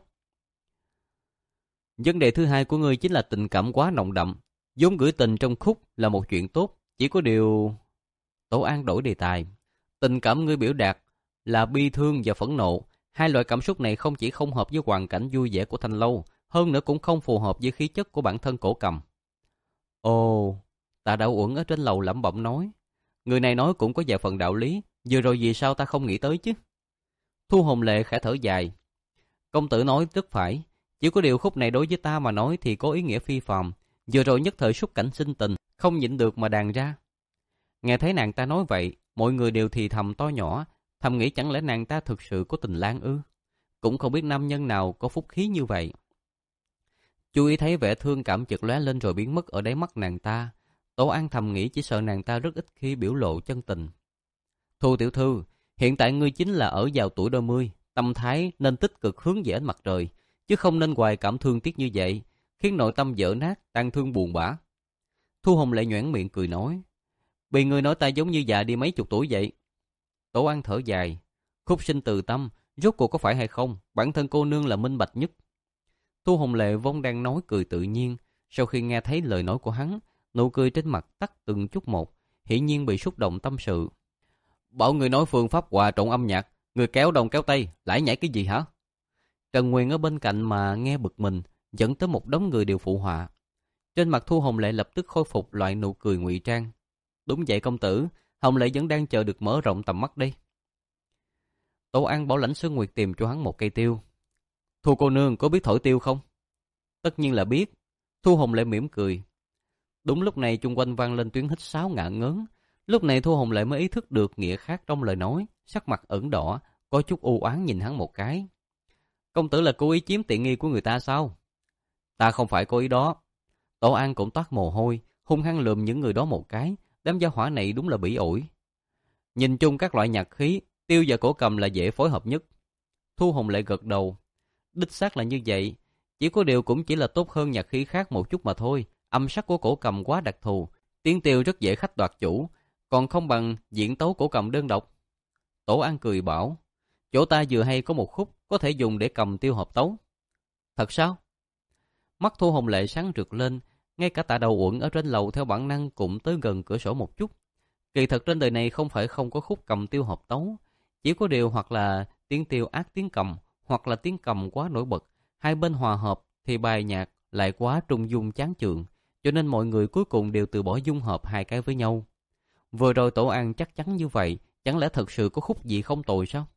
Vấn đề thứ hai của ngươi chính là tình cảm quá nồng đậm. Vốn gửi tình trong khúc là một chuyện tốt, chỉ có điều... Tổ An đổi đề tài. Tình cảm ngươi biểu đạt là bi thương và phẫn nộ. Hai loại cảm xúc này không chỉ không hợp với hoàn cảnh vui vẻ của Thanh Lâu, hơn nữa cũng không phù hợp với khí chất của bản thân cổ cầm. Ồ, Tạ Đạo Uẩn ở trên lầu lẩm bẩm nói: Người này nói cũng có vài phần đạo lý, vừa rồi vì sao ta không nghĩ tới chứ? Thu Hồng Lệ khẽ thở dài. Công tử nói rất phải, chỉ có điều khúc này đối với ta mà nói thì có ý nghĩa phi phàm. Vừa rồi nhất thời xúc cảnh sinh tình, không nhịn được mà đàn ra. Nghe thấy nàng ta nói vậy, mọi người đều thì thầm to nhỏ, thầm nghĩ chẳng lẽ nàng ta thực sự có tình lang ư? Cũng không biết nam nhân nào có phúc khí như vậy. Chú ý thấy vẻ thương cảm chợt lóe lên rồi biến mất ở đáy mắt nàng ta. Tổ An thầm nghĩ chỉ sợ nàng ta rất ít khi biểu lộ chân tình. Thu tiểu thư, hiện tại ngươi chính là ở vào tuổi đôi mươi, tâm thái nên tích cực hướng về ánh mặt trời, chứ không nên hoài cảm thương tiếc như vậy, khiến nội tâm vỡ nát, tan thương buồn bã. Thu Hồng lại nhoẻn miệng cười nói: Bị người nói ta giống như già đi mấy chục tuổi vậy. Tổ An thở dài. Khúc sinh từ tâm, rốt cuộc có phải hay không, bản thân cô nương là minh bạch nhất. Thu Hồng Lệ vốn đang nói cười tự nhiên, sau khi nghe thấy lời nói của hắn, nụ cười trên mặt tắt từng chút một, hiển nhiên bị xúc động tâm sự. Bảo người nói phương pháp hòa trộn âm nhạc, người kéo đông kéo tây, lải nhải cái gì hả? Trần Nguyên ở bên cạnh mà nghe bực mình, dẫn tới một đống người đều phụ họa. Trên mặt Thu Hồng Lệ lập tức khôi phục loại nụ cười ngụy trang. Đúng vậy công tử, Hồng Lệ vẫn đang chờ được mở rộng tầm mắt đây. Tổ An bảo Lãnh Sơn Nguyệt tìm cho hắn một cây tiêu. Thu cô nương có biết thổi tiêu không? Tất nhiên là biết. Thu Hồng Lệ mỉm cười. Đúng lúc này chung quanh vang lên tiếng hít sáo ngạn ngớn. Lúc này Thu Hồng Lệ mới ý thức được nghĩa khác trong lời nói, sắc mặt ửng đỏ, có chút u oán nhìn hắn một cái. Công tử là cố ý chiếm tiện nghi của người ta sao? Ta không phải cố ý đó. Tổ An cũng toát mồ hôi, hung hăng lườm những người đó một cái. Đám gia hỏa này đúng là bỉ ổi. Nhìn chung các loại nhạc khí, tiêu và cổ cầm là dễ phối hợp nhất. Thu Hồng Lệ gật đầu. Đích xác là như vậy, chỉ có điều cũng chỉ là tốt hơn nhạc khí khác một chút mà thôi. Âm sắc của cổ cầm quá đặc thù, tiếng tiêu rất dễ khách đoạt chủ, còn không bằng diễn tấu cổ cầm đơn độc. Tổ An cười bảo: Chỗ ta vừa hay có một khúc có thể dùng để cầm tiêu hợp tấu. Thật sao? Mắt Thu Hồng Lệ sáng rực lên, ngay cả Tạ Đầu Uẩn ở trên lầu theo bản năng cũng tới gần cửa sổ một chút. Kỳ thật trên đời này không phải không có khúc cầm tiêu hợp tấu, chỉ có điều hoặc là tiếng tiêu ác tiếng cầm, hoặc là tiếng cầm quá nổi bật, hai bên hòa hợp thì bài nhạc lại quá trung dung chán chường, cho nên mọi người cuối cùng đều từ bỏ dung hợp hai cái với nhau. Vừa rồi Tổ An chắc chắn như vậy, chẳng lẽ thật sự có khúc gì không tồi sao?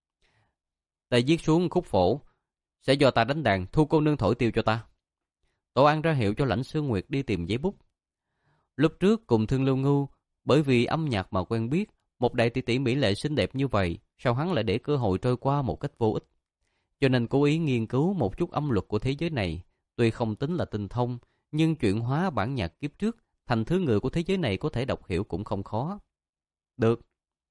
Ta viết xuống khúc phổ, sẽ do ta đánh đàn, Thu cô nương thổi tiêu cho ta. Tổ An ra hiệu cho Lãnh Sương Nguyệt đi tìm giấy bút. Lúc trước cùng Thương Lưu Ngưu, bởi vì âm nhạc mà quen biết, một đại tỷ tỷ mỹ lệ xinh đẹp như vậy, sao hắn lại để cơ hội trôi qua một cách vô ích? Cho nên cố ý nghiên cứu một chút âm luật của thế giới này, tuy không tính là tinh thông, nhưng chuyển hóa bản nhạc kiếp trước thành thứ người của thế giới này có thể đọc hiểu cũng không khó. Được.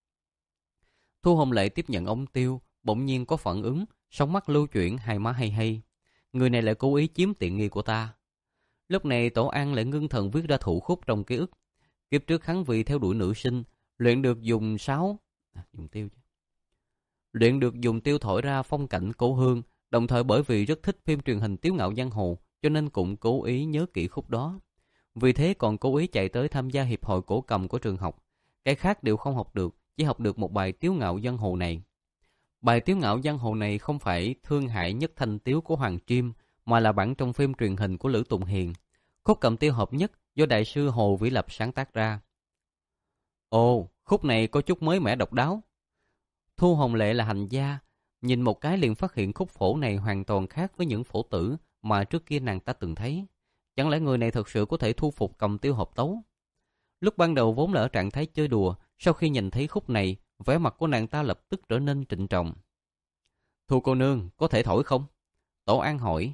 Thu Hồng Lệ tiếp nhận ống tiêu, bỗng nhiên có phản ứng, sóng mắt lưu chuyển, hai má hay hay. Người này lại cố ý chiếm tiện nghi của ta. Lúc này Tổ An lại ngưng thần viết ra thủ khúc trong ký ức. Kiếp trước hắn vì theo đuổi nữ sinh, luyện được dùng sáo, à, dùng tiêu chứ. Luyện được dùng tiêu thổi ra phong cảnh cố hương, đồng thời bởi vì rất thích phim truyền hình Tiếu Ngạo Giang Hồ, cho nên cũng cố ý nhớ kỹ khúc đó. Vì thế còn cố ý chạy tới tham gia hiệp hội cổ cầm của trường học. Cái khác đều không học được, chỉ học được một bài Tiếu Ngạo Giang Hồ này. Bài Tiếu Ngạo Giang Hồ này không phải Thương Hại Nhất Thanh Tiếu của Hoàng Triêm, mà là bản trong phim truyền hình của Lữ Tùng Hiền. Khúc cầm tiêu hợp nhất do đại sư Hồ Vĩ Lập sáng tác ra. Ồ, khúc này có chút mới mẻ độc đáo. Thu Hồng Lệ là hành gia, nhìn một cái liền phát hiện khúc phổ này hoàn toàn khác với những phổ tử mà trước kia nàng ta từng thấy. Chẳng lẽ người này thật sự có thể thu phục cầm tiêu hợp tấu? Lúc ban đầu vốn là ở trạng thái chơi đùa, sau khi nhìn thấy khúc này, vẻ mặt của nàng ta lập tức trở nên trịnh trọng. Thu cô nương, có thể thổi không? Tổ An hỏi.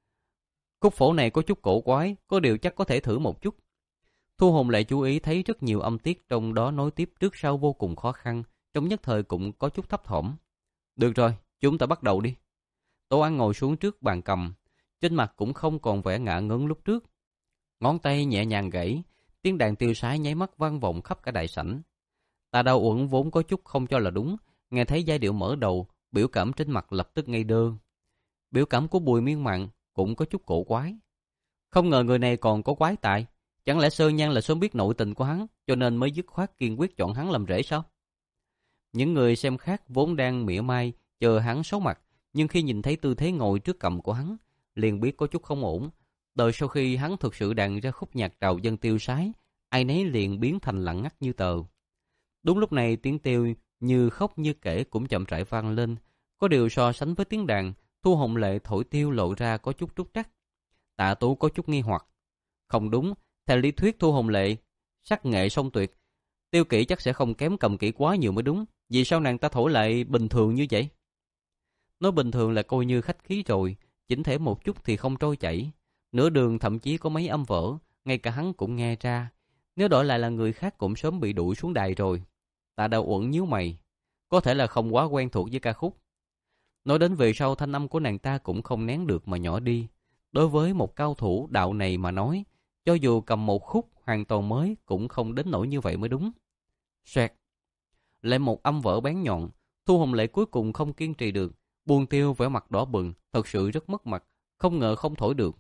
Khúc phổ này có chút cổ quái, có điều chắc có thể thử một chút. Thu Hồng Lệ chú ý thấy rất nhiều âm tiết trong đó nối tiếp trước sau vô cùng khó khăn, trong nhất thời cũng có chút thấp thỏm. Được rồi, chúng ta bắt đầu đi. Tổ An ngồi xuống trước bàn cầm, trên mặt cũng không còn vẻ ngả ngớn lúc trước. Ngón tay nhẹ nhàng gãy, tiếng đàn tiêu sái nháy mắt vang vọng khắp cả đại sảnh. Tà Đao Uẩn vốn có chút không cho là đúng, nghe thấy giai điệu mở đầu, biểu cảm trên mặt lập tức ngây đơ. Biểu cảm của Bùi Miên Mạn cũng có chút cổ quái. Không ngờ người này còn có quái tài, chẳng lẽ Sơn Nhan là sớm biết nội tình của hắn, cho nên mới dứt khoát kiên quyết chọn hắn làm rể sao? Những người xem khác vốn đang mỉa mai chờ hắn xấu mặt, nhưng khi nhìn thấy tư thế ngồi trước cầm của hắn, liền biết có chút không ổn. Đợi sau khi hắn thực sự đàn ra khúc nhạc trào dân tiêu sái, ai nấy liền biến thành lặng ngắt như tờ. Đúng lúc này tiếng tiêu như khóc như kể cũng chậm rãi vang lên, có điều so sánh với tiếng đàn, Thu Hồng Lệ thổi tiêu lộ ra có chút trúc trắc. Tạ Tú có chút nghi hoặc. Không đúng, theo lý thuyết Thu Hồng Lệ sắc nghệ song tuyệt, tiêu kỹ chắc sẽ không kém cầm kỹ quá nhiều mới đúng. Vì sao nàng ta thổi lại bình thường như vậy? Nói bình thường là coi như khách khí rồi, chỉnh thể một chút thì không trôi chảy. Nửa đường thậm chí có mấy âm vỡ, ngay cả hắn cũng nghe ra. Nếu đổi lại là người khác cũng sớm bị đuổi xuống đài rồi. Tạ Đao Uẩn nhíu mày, có thể là không quá quen thuộc với ca khúc. Nói đến về sau thanh âm của nàng ta cũng không nén được mà nhỏ đi. Đối với một cao thủ đạo này mà nói, cho dù cầm một khúc hoàn toàn mới cũng không đến nỗi như vậy mới đúng. Xoẹt. Lại một âm vỡ bén nhọn, Thu Hồng Lệ cuối cùng không kiên trì được, buông tiêu vẻ mặt đỏ bừng, thật sự rất mất mặt, không ngờ không thổi được.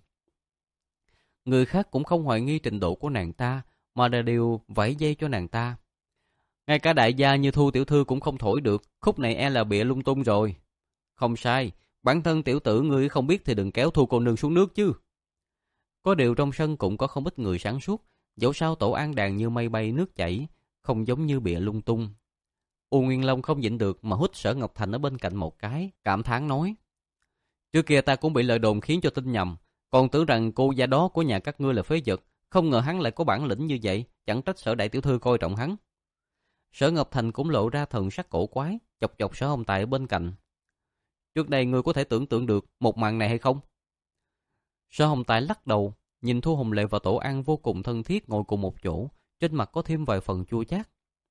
Người khác cũng không hoài nghi trình độ của nàng ta, mà là đều vẫy dây cho nàng ta. Ngay cả đại gia như Thu tiểu thư cũng không thổi được, khúc này e là bịa lung tung rồi. Không sai, bản thân tiểu tử ngươi không biết thì đừng kéo Thu cô nương xuống nước chứ. Có điều trong sân cũng có không ít người sáng suốt, dẫu sao Tổ An đàn như mây bay nước chảy, không giống như bịa lung tung. U Nguyên Long không nhịn được mà hút Sở Ngọc Thành ở bên cạnh một cái, cảm thán nói. Trước kia ta cũng bị lời đồn khiến cho tin nhầm, còn tưởng rằng cô gia đó của nhà các ngươi là phế vật, không ngờ hắn lại có bản lĩnh như vậy, chẳng trách Sở đại tiểu thư coi trọng hắn. Sở Ngọc Thành cũng lộ ra thần sắc cổ quái, chọc chọc Sở Hồng Tài ở bên cạnh. Trước đây ngươi có thể tưởng tượng được một màn này hay không? Sở Hồng Tài lắc đầu, nhìn Thu Hồng Lệ và Tổ An vô cùng thân thiết ngồi cùng một chỗ, trên mặt có thêm vài phần chua chát.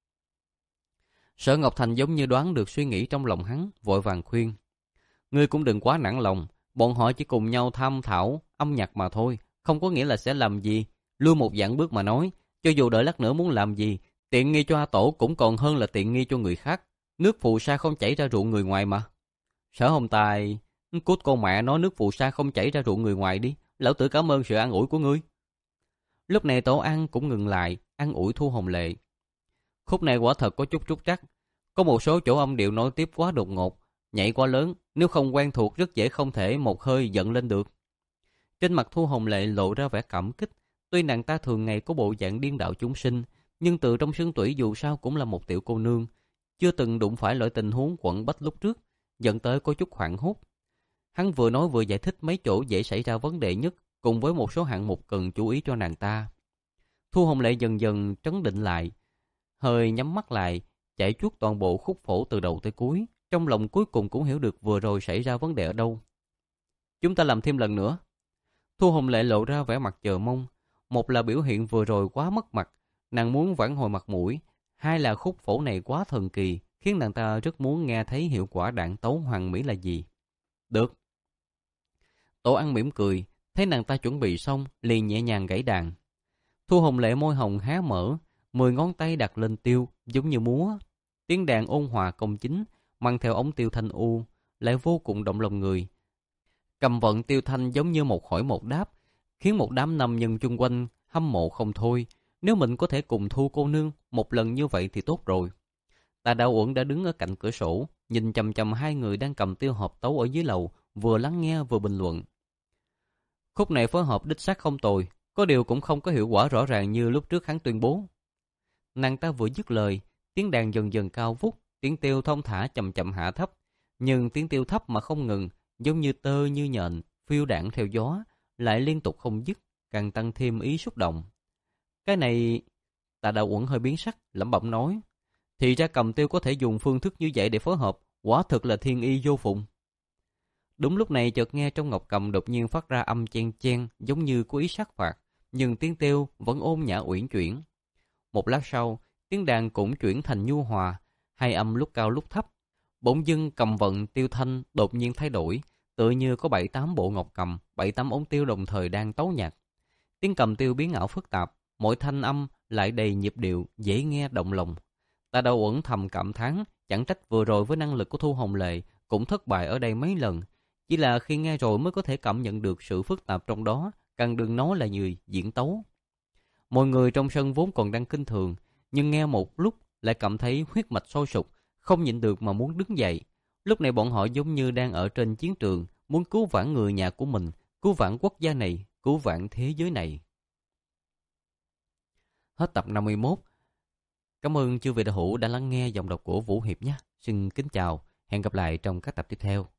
Sở Ngọc Thành giống như đoán được suy nghĩ trong lòng hắn, vội vàng khuyên. Ngươi cũng đừng quá nản lòng, bọn họ chỉ cùng nhau tham thảo âm nhạc mà thôi, không có nghĩa là sẽ làm gì. Lui một dặn bước mà nói, cho dù đợi lát nữa muốn làm gì, tiện nghi cho A Tổ cũng còn hơn là tiện nghi cho người khác. Nước phù sa không chảy ra ruộng người ngoài mà. Sở Hồng Tài, cút con mẹ nói nước phù sa không chảy ra ruộng người ngoài đi, lão tử cảm ơn sự an ủi của ngươi. Lúc này Tổ An cũng ngừng lại, an ủi Thu Hồng Lệ. Khúc này quả thật có chút trúc trắc, có một số chỗ âm điệu nối tiếp quá đột ngột, nhảy quá lớn, nếu không quen thuộc rất dễ không thể một hơi giận lên được. Trên mặt Thu Hồng Lệ lộ ra vẻ cảm kích, tuy nàng ta thường ngày có bộ dạng điên đạo chúng sinh, nhưng từ trong xương tủy dù sao cũng là một tiểu cô nương, chưa từng đụng phải loại tình huống quẩn bách lúc trước, dẫn tới có chút hoảng hốt. Hắn vừa nói vừa giải thích mấy chỗ dễ xảy ra vấn đề nhất, cùng với một số hạng mục cần chú ý cho nàng ta. Thu Hồng Lệ dần dần trấn định lại, hơi nhắm mắt lại, chạy chuốt toàn bộ khúc phổ từ đầu tới cuối, trong lòng cuối cùng cũng hiểu được vừa rồi xảy ra vấn đề ở đâu. Chúng ta làm thêm lần nữa. Thu Hồng Lệ lộ ra vẻ mặt chờ mong, Một là biểu hiện vừa rồi quá mất mặt, nàng muốn vãn hồi mặt mũi. Hai là khúc phổ này quá thần kỳ, khiến nàng ta rất muốn nghe thấy hiệu quả đạn tấu hoàn mỹ là gì. Được. Tổ ăn mỉm cười, thấy nàng ta chuẩn bị xong, liền nhẹ nhàng gảy đàn. Thu Hồng Lệ môi hồng há mở, mười ngón tay đặt lên tiêu, giống như múa. Tiếng đàn ôn hòa công chính, mang theo ống tiêu thanh u, lại vô cùng động lòng người. Cầm vận tiêu thanh giống như một hỏi một đáp, khiến một đám nam nhân chung quanh hâm mộ không thôi. Nếu mình có thể cùng Thu cô nương một lần như vậy thì tốt rồi. Tà Đạo Uẩn đã đứng ở cạnh cửa sổ, nhìn chằm chằm hai người đang cầm tiêu hợp tấu ở dưới lầu, vừa lắng nghe vừa bình luận. Khúc này phối hợp đích xác không tồi, có điều cũng không có hiệu quả rõ ràng như lúc trước hắn tuyên bố. Nàng ta vừa dứt lời, tiếng đàn dần dần cao vút, tiếng tiêu thông thả chậm chậm hạ thấp, nhưng tiếng tiêu thấp mà không ngừng, giống như tơ như nhện, phiêu đãng theo gió, lại liên tục không dứt, càng tăng thêm ý xúc động. Cái này, Tà Đạo Uẩn hơi biến sắc, lẩm bẩm nói, thì ra cầm tiêu có thể dùng phương thức như vậy để phối hợp, quả thực là thiên y vô phùng. Đúng lúc này chợt nghe trong ngọc cầm đột nhiên phát ra âm chen chen, giống như có ý sát phạt, nhưng tiếng tiêu vẫn ôn nhã uyển chuyển. Một lát sau, tiếng đàn cũng chuyển thành nhu hòa, hai âm lúc cao lúc thấp. Bỗng dưng cầm vận tiêu thanh đột nhiên thay đổi, tựa như có bảy tám bộ ngọc cầm, bảy tám ống tiêu đồng thời đang tấu nhạc. Tiếng cầm tiêu biến ảo phức tạp, mỗi thanh âm lại đầy nhịp điệu, dễ nghe động lòng. Tà Đạo Uẩn thầm cảm thán, chẳng trách vừa rồi với năng lực của Thu Hồng Lệ cũng thất bại ở đây mấy lần. Chỉ là khi nghe rồi mới có thể cảm nhận được sự phức tạp trong đó, càng đừng nói là người diễn tấu. Mọi người trong sân vốn còn đang kinh thường, nhưng nghe một lúc lại cảm thấy huyết mạch sôi sục, không nhịn được mà muốn đứng dậy. Lúc này bọn họ giống như đang ở trên chiến trường, muốn cứu vãn người nhà của mình, cứu vãn quốc gia này, cứu vãn thế giới này. Hết tập năm mươi mốt. Cảm ơn chư vị đạo hữu đã lắng nghe giọng đọc của Vũ Hiệp nhé. Xin kính chào, hẹn gặp lại trong các tập tiếp theo.